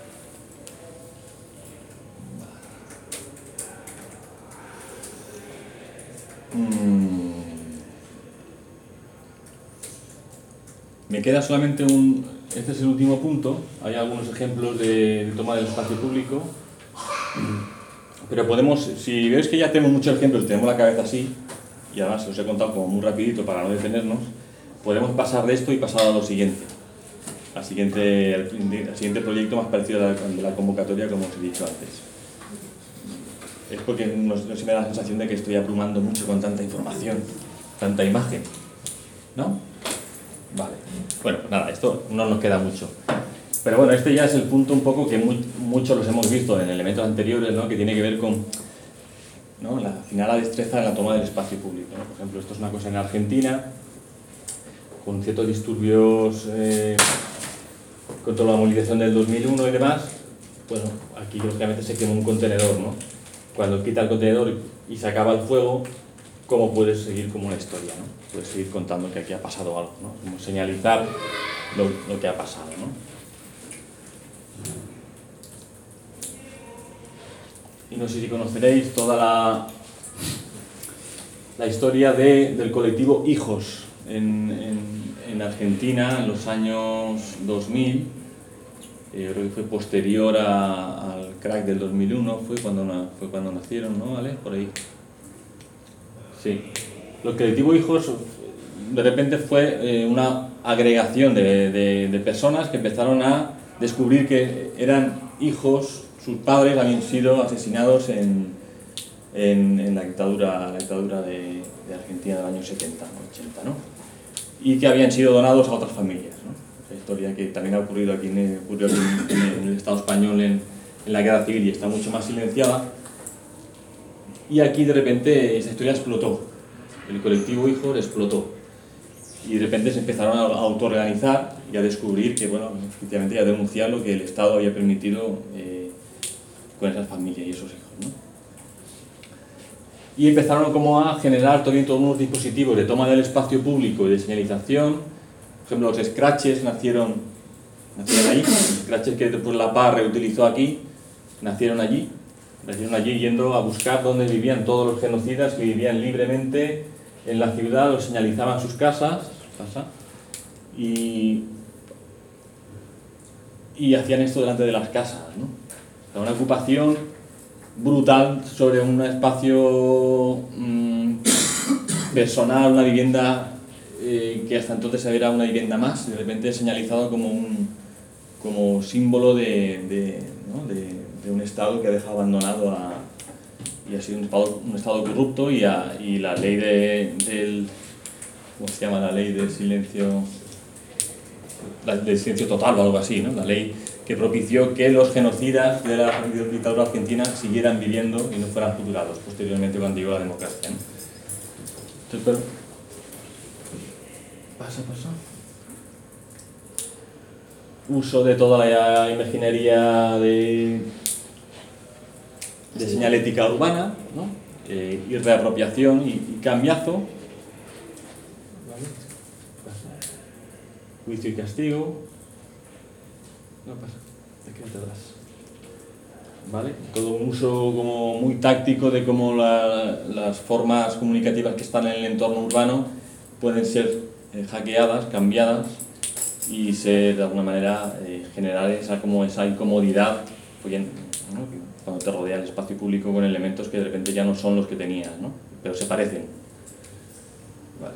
Mm. Me queda solamente un... Este es el último punto. Hay algunos ejemplos de, de toma del espacio público. Pero podemos... Si veis que ya tenemos muchos ejemplos, tenemos la cabeza así, y además os he contado como muy rapidito para no detenernos, podemos pasar de esto y pasar a lo siguiente. Al siguiente, al, al siguiente proyecto más parecido a la, de la convocatoria, como os he dicho antes. Es porque no, no se me da la sensación de que estoy abrumando mucho con tanta información, tanta imagen, ¿no? Vale. Bueno, pues nada, esto no nos queda mucho. Pero bueno, este ya es el punto un poco que muy, muchos los hemos visto en elementos anteriores, ¿no? Que tiene que ver con, ¿no? La, al final la destreza en la toma del espacio público, ¿no? Por ejemplo, esto es una cosa en Argentina, con ciertos disturbios eh, contra la movilización del dos mil uno y demás. Bueno, aquí lógicamente se quema un contenedor, ¿no? Cuando quita el contenedor y se acaba el fuego, ¿cómo puedes seguir como una historia, ¿no? Puedes seguir contando que aquí ha pasado algo, ¿no? Como señalizar lo, lo que ha pasado, ¿no? Y no sé si conoceréis toda la, la historia de, del colectivo Hijos en, en, en Argentina en los años dos mil. Eh, creo que fue posterior a, al crack del dos mil uno, fue cuando, na, fue cuando nacieron, ¿no? ¿Vale? Por ahí. Sí. Los colectivos Hijos de repente fue eh, una agregación de, de, de personas que empezaron a descubrir que eran hijos, sus padres habían sido asesinados en, en, en la dictadura, la dictadura de, de Argentina del año setenta, ochenta, ¿no? Y que habían sido donados a otras familias, ¿no? Esa historia que también ha ocurrido aquí en, ocurrió aquí en, en el Estado español en, en la guerra civil y está mucho más silenciada. Y aquí de repente esa historia explotó, el colectivo Hijos explotó. Y de repente se empezaron a autoorganizar y a descubrir que, bueno, efectivamente, a denunciar lo que el Estado había permitido eh, con esas familias y esos hijos, ¿no? Y empezaron como a generar también todos unos dispositivos de toma del espacio público y de señalización. Por ejemplo, los scratches nacieron, nacieron allí, los scratches que después la P A reutilizó aquí, nacieron allí, nacieron allí yendo a buscar dónde vivían todos los genocidas que vivían libremente en la ciudad, los señalizaban sus casas, casa, y, y hacían esto delante de las casas, ¿no? O sea, una ocupación brutal sobre un espacio mmm, personal, una vivienda eh, que hasta entonces era una vivienda más, de repente señalizado como un como símbolo de, de, ¿no? de, de un Estado que ha dejado abandonado a y ha sido un estado, un estado corrupto y, a, y la ley de, del, ¿cómo se llama? La ley del silencio, la, del silencio total o algo así, ¿no? La ley que propició que los genocidas de la dictadura argentina siguieran viviendo y no fueran juzgados posteriormente cuando llegó la democracia, ¿no? Entonces, pero, Pasa, pasa. Uso de toda la imaginería de, de señalética urbana, ¿no? Eh, y reapropiación y, y cambiazo. ¿Vale? Pasa. Juicio y castigo. No pasa, te quedas atrás. ¿Vale? Todo un uso como muy táctico de cómo la, las formas comunicativas que están en el entorno urbano pueden ser eh, hackeadas, cambiadas y ser de alguna manera eh, generar esa, como esa incomodidad, pues, ¿no? Cuando te rodea el espacio público con elementos que de repente ya no son los que tenías, ¿no? Pero se parecen. Vale.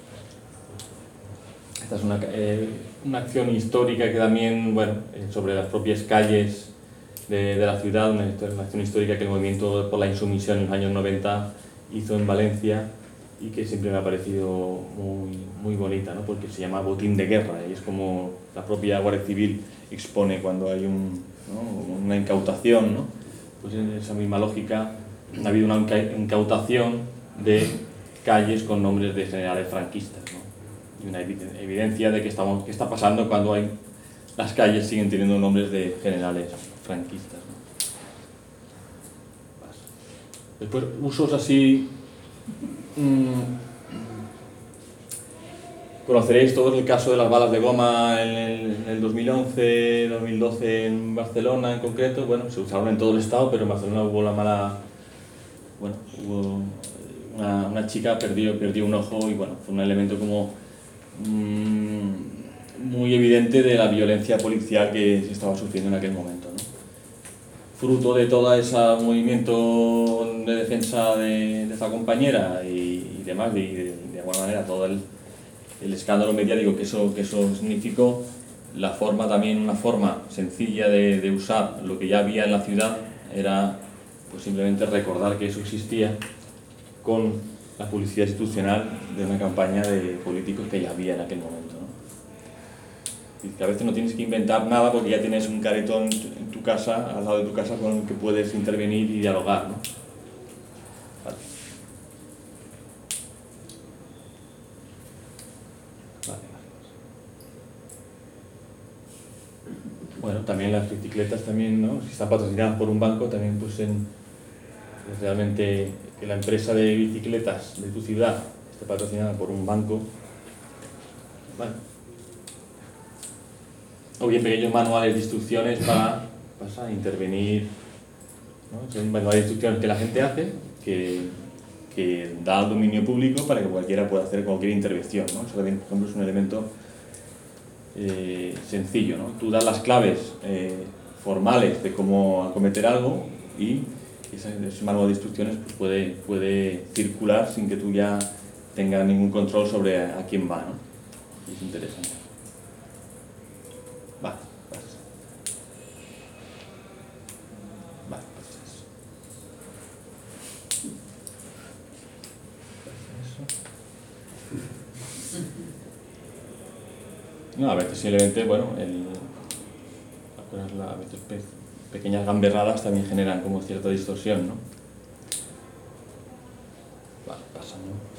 Esta es una, eh, una acción histórica que también, bueno, eh, sobre las propias calles de, de la ciudad, una, una acción histórica que el movimiento por la insumisión en los años noventa hizo en Valencia y que siempre me ha parecido muy, muy bonita, ¿no? Porque se llama botín de guerra y es como la propia Guardia Civil expone cuando hay un, ¿no? una incautación, ¿no? Pues en esa misma lógica ha habido una incautación de calles con nombres de generales franquistas, ¿no? Y una evidencia de que, estamos, que está pasando cuando hay, las calles siguen teniendo nombres de generales franquistas, ¿no? Después, usos así... Mmm, conoceréis todos el caso de las balas de goma en el, en el dos mil once, dos mil doce en Barcelona en concreto. Bueno, se usaron en todo el estado, pero en Barcelona hubo la mala... Bueno, hubo una, una chica perdió, perdió un ojo y bueno, fue un elemento como mmm, muy evidente de la violencia policial que se estaba sufriendo en aquel momento, ¿no? Fruto de todo ese movimiento de defensa de, de esa compañera y, y demás, y de, de alguna manera todo el, el escándalo mediático que eso, que eso significó, la forma también, una forma sencilla de, de usar lo que ya había en la ciudad era pues, simplemente recordar que eso existía con la publicidad institucional de una campaña de políticos que ya había en aquel momento, ¿no? Y que a veces no tienes que inventar nada porque ya tienes un caretón en tu casa, al lado de tu casa, con el que puedes intervenir y dialogar, ¿no? Vale. Vale, vale. Bueno, también las bicicletas también, ¿no? Si están patrocinadas por un banco, también pues en pues realmente que la empresa de bicicletas de tu ciudad esté patrocinada por un banco. Bueno. O bien pequeños manuales de instrucciones para, para intervenir, ¿no? Son manuales de instrucciones que la gente hace, que, que da al dominio público para que cualquiera pueda hacer cualquier intervención, ¿no? Eso también, por ejemplo, es un elemento eh, sencillo, ¿no? Tú das las claves eh, formales de cómo acometer algo y ese, ese manual de instrucciones pues, puede, puede circular sin que tú ya tengas ningún control sobre a, a quién va, ¿no? Y es interesante. Vale, vale. Vale, pues eso. No, a veces simplemente, bueno, el, la, a veces pe, pequeñas gamberradas también generan como cierta distorsión, ¿no? Vale, pasa, ¿no?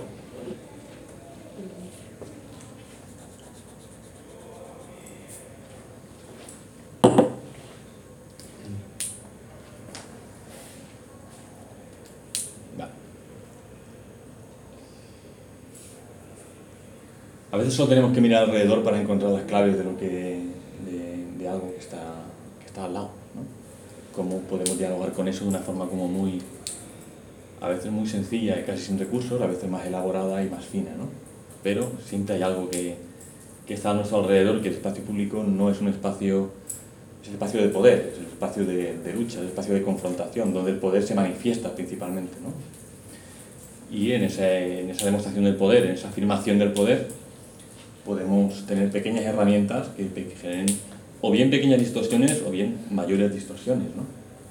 A veces solo tenemos que mirar alrededor para encontrar las claves de lo que de, de algo que está, que está al lado, ¿no? Cómo podemos dialogar con eso de una forma como muy, a veces muy sencilla y casi sin recursos, a veces más elaborada y más fina, ¿no? Pero siempre hay algo que, que está a nuestro alrededor, que el espacio público no es un espacio, es el espacio de poder, es el espacio de, de lucha, es el espacio de confrontación, donde el poder se manifiesta principalmente, ¿no? Y en, ese, en esa demostración del poder, en esa afirmación del poder, podemos tener pequeñas herramientas que, que generen o bien pequeñas distorsiones o bien mayores distorsiones, ¿no?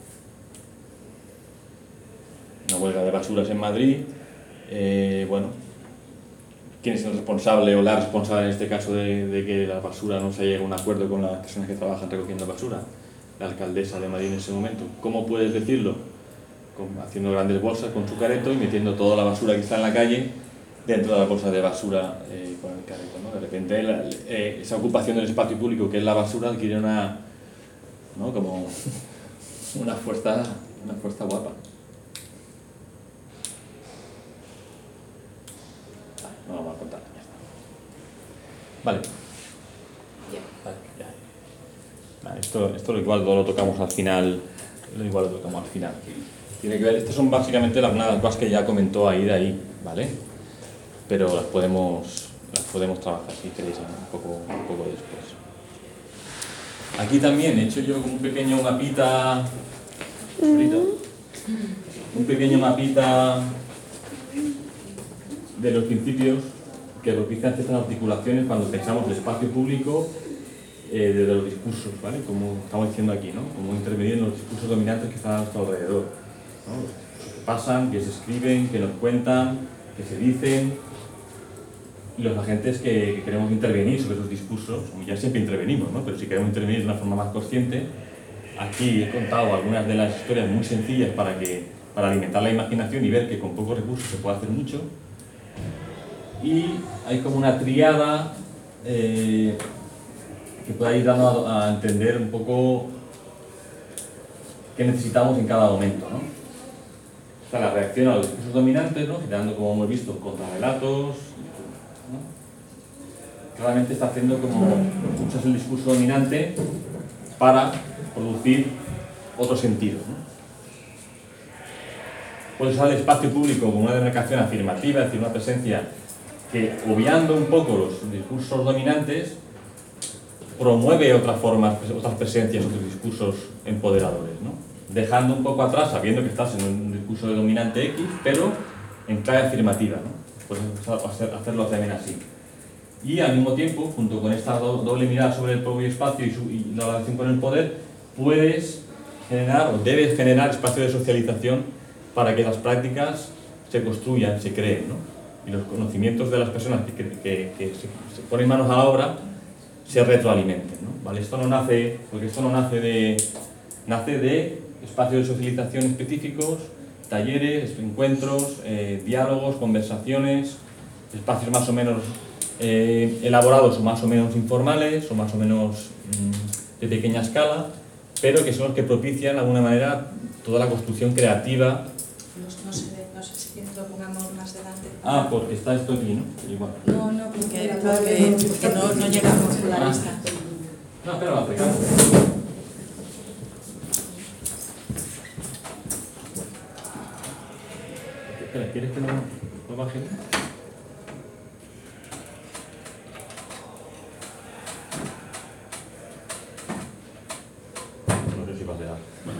Una huelga de basuras en Madrid, eh, bueno, ¿quién es el responsable o la responsable en este caso de, de que la basura no se llegue a un acuerdo con las personas que trabajan recogiendo basura? La alcaldesa de Madrid en ese momento. ¿Cómo puedes decirlo? Con, haciendo grandes bolsas con su careto y metiendo toda la basura que está en la calle dentro de la bolsa de basura eh, con el carrito, ¿no? De repente la, eh, esa ocupación del espacio público que es la basura adquiere una, ¿no? Como una fuerza, una fuerza guapa. Vale, no vamos a contar, ya está. Vale. Vale, ya. Vale, esto, esto lo igual lo tocamos al final, lo igual lo tocamos al final. Tiene que ver, estas son básicamente las, una de las cosas que ya comentó ahí de ahí, ¿vale? Pero las podemos, las podemos trabajar si queréis un poco, un poco después. Aquí también he hecho yo un pequeño mapita, un pequeño mapita de los principios que propician ciertas articulaciones cuando pensamos el espacio público eh, desde los discursos, ¿vale? Como estamos diciendo aquí, ¿no? Cómo intervenir en los discursos dominantes que están a nuestro alrededor, ¿no? Los discursos que pasan, que se escriben, que nos cuentan, que se dicen, y los agentes que, que queremos intervenir sobre esos discursos. Ya siempre intervenimos, ¿no? Pero si queremos intervenir de una forma más consciente, aquí he contado algunas de las historias muy sencillas para, que, para alimentar la imaginación y ver que con pocos recursos se puede hacer mucho. Y hay como una triada eh, que pueda ir dando a, a entender un poco qué necesitamos en cada momento, ¿no? Está la reacción a los discursos dominantes, ¿no? Generando, como hemos visto, contrarrelatos, ¿no? Claramente está haciendo como usas el discurso dominante para producir otro sentido, ¿no? Puedes usar el espacio público como una demarcación afirmativa, es decir, una presencia que, obviando un poco los discursos dominantes, promueve otras formas, otras presencias, otros discursos empoderadores, ¿no? Dejando un poco atrás, sabiendo que estás en un discurso de dominante X, pero en clave afirmativa, ¿no? Puedes hacerlo también así. Y al mismo tiempo, junto con esta doble mirada sobre el propio espacio y, su, y la relación con el poder, puedes generar o debes generar espacio de socialización para que las prácticas se construyan, se creen, ¿no? Y los conocimientos de las personas que, que, que, que se, se ponen manos a la obra se retroalimenten, ¿no? ¿Vale? Esto no nace, porque esto no nace de, nace de espacios de socialización específicos, talleres, encuentros, eh, diálogos, conversaciones, espacios más o menos eh, elaborados o más o menos informales o más o menos mmm, de pequeña escala, pero que son los que propician de alguna manera toda la construcción creativa. No, no se ve, no sé si quieres lo pongamos más delante. Ah, porque está esto aquí, ¿no? Igual. No, no, porque, porque, porque no, no llegamos a la lista. No, espera, acercamos. Espera, ¿quieres que lo, lo baje? No sé si va a quedar. Bueno.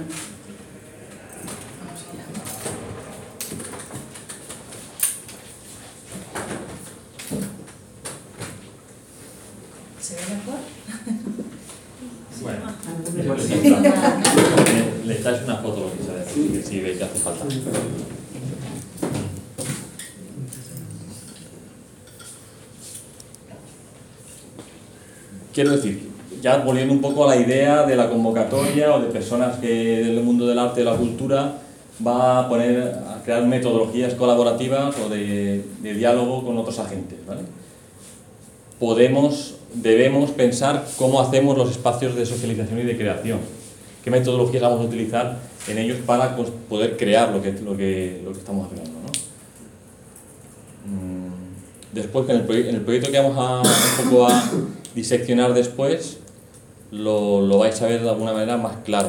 ¿Se ve mejor? Bueno, después le, le, le echáis una foto, lo que sea, que si veis que hace falta. Quiero decir, ya volviendo un poco a la idea de la convocatoria o de personas que del mundo del arte y la cultura va a poner a crear metodologías colaborativas o de, de diálogo con otros agentes, ¿vale? Podemos, debemos pensar cómo hacemos los espacios de socialización y de creación, qué metodologías vamos a utilizar en ellos para poder crear lo que, lo que, lo que estamos haciendo, ¿no? Después, en el, en el proyecto que vamos a, un poco a diseccionar después, lo, lo vais a ver de alguna manera más claro.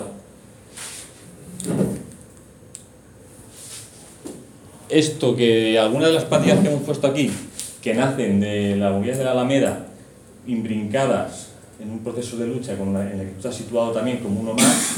Esto que algunas de las prácticas que hemos puesto aquí, que nacen de las movidas de la Alameda, imbrincadas en un proceso de lucha con la, en el que tú estás situado también como uno más,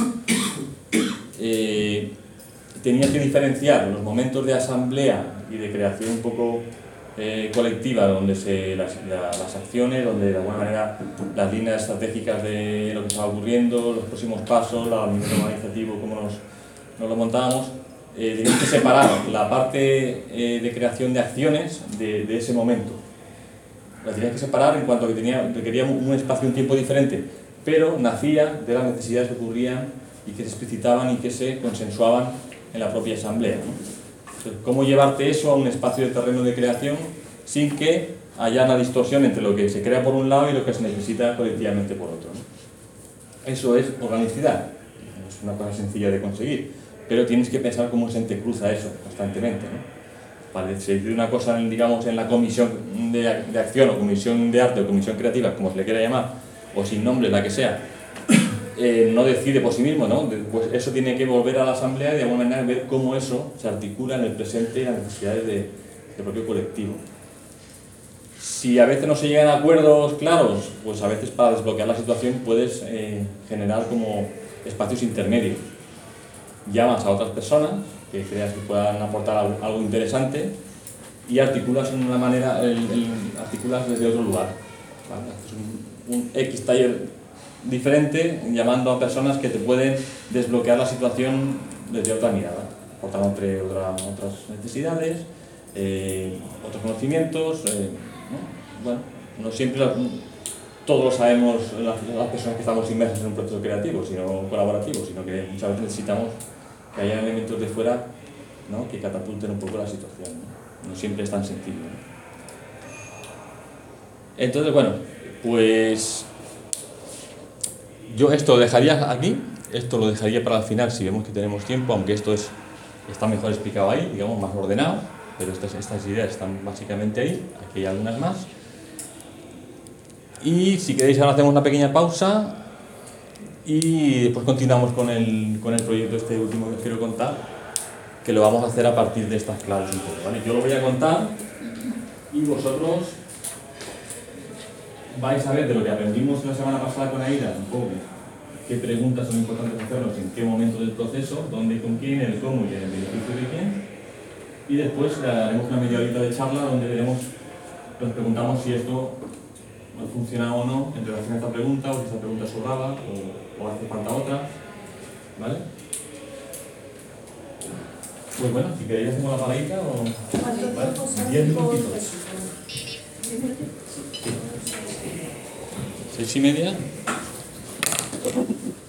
eh, tenías que diferenciar los momentos de asamblea y de creación un poco eh, colectiva, donde se, las, la, las acciones, donde de alguna manera las líneas estratégicas de lo que estaba ocurriendo, los próximos pasos, el nivel organizativo, cómo nos, nos lo montábamos, eh, teníamos que separar la parte eh, de creación de acciones de, de ese momento. La tenías que separar en cuanto a que tenía, requería un espacio y un tiempo diferente, pero nacía de las necesidades que ocurrían y que se explicitaban y que se consensuaban en la propia asamblea, ¿no? Entonces, ¿cómo llevarte eso a un espacio de terreno de creación sin que haya una distorsión entre lo que se crea por un lado y lo que se necesita colectivamente por otro, ¿no? Eso es organicidad, es una cosa sencilla de conseguir, pero tienes que pensar cómo se entrecruza eso constantemente, ¿no? Vale, se dice una cosa, digamos, en la comisión de, de acción o comisión de arte o comisión creativa, como se le quiera llamar, o sin nombre, la que sea, eh, no decide por sí mismo, ¿no? Pues eso tiene que volver a la asamblea y de alguna manera ver cómo eso se articula en el presente y las necesidades de, del propio colectivo. Si a veces no se llegan a acuerdos claros, pues a veces para desbloquear la situación puedes eh, generar como espacios intermedios. Llamas a otras personas que creas que puedan aportar algo, algo interesante y articulas en una manera, el, el, articulas desde otro lugar, ¿vale? Haces un, un X taller diferente llamando a personas que te pueden desbloquear la situación desde otra mirada, aportando entre otra, otras necesidades, eh, otros conocimientos, eh, ¿no? Bueno, no siempre lo, todos lo sabemos las, las personas que estamos inmersas en un proceso creativo, sino colaborativo, sino que muchas veces necesitamos que haya elementos de fuera, ¿no? Que catapulten un poco la situación, ¿no? No siempre es tan sencillo, ¿no? Entonces, bueno, pues yo esto lo dejaría aquí, esto lo dejaría para el final si vemos que tenemos tiempo, aunque esto es, está mejor explicado ahí, digamos, más ordenado, pero estas, estas ideas están básicamente ahí, aquí hay algunas más. Y si queréis ahora hacemos una pequeña pausa y después continuamos con el, con el proyecto este último que os quiero contar, que lo vamos a hacer a partir de estas claves un poco, ¿vale? Yo lo voy a contar y vosotros vais a ver de lo que aprendimos la semana pasada con Aida, un poco qué preguntas son importantes hacernos, en qué momento del proceso, dónde y con quién, el cómo y el beneficio de quién. Y después haremos una media horita de charla donde veremos, nos preguntamos si esto ha funcionado o no en relación a esta pregunta, o si esta pregunta sobraba, o, o hace falta otra, ¿vale? Pues bueno, si queréis hacemos la paradita o... ¿vale? diez minutitos. ¿Seis y media?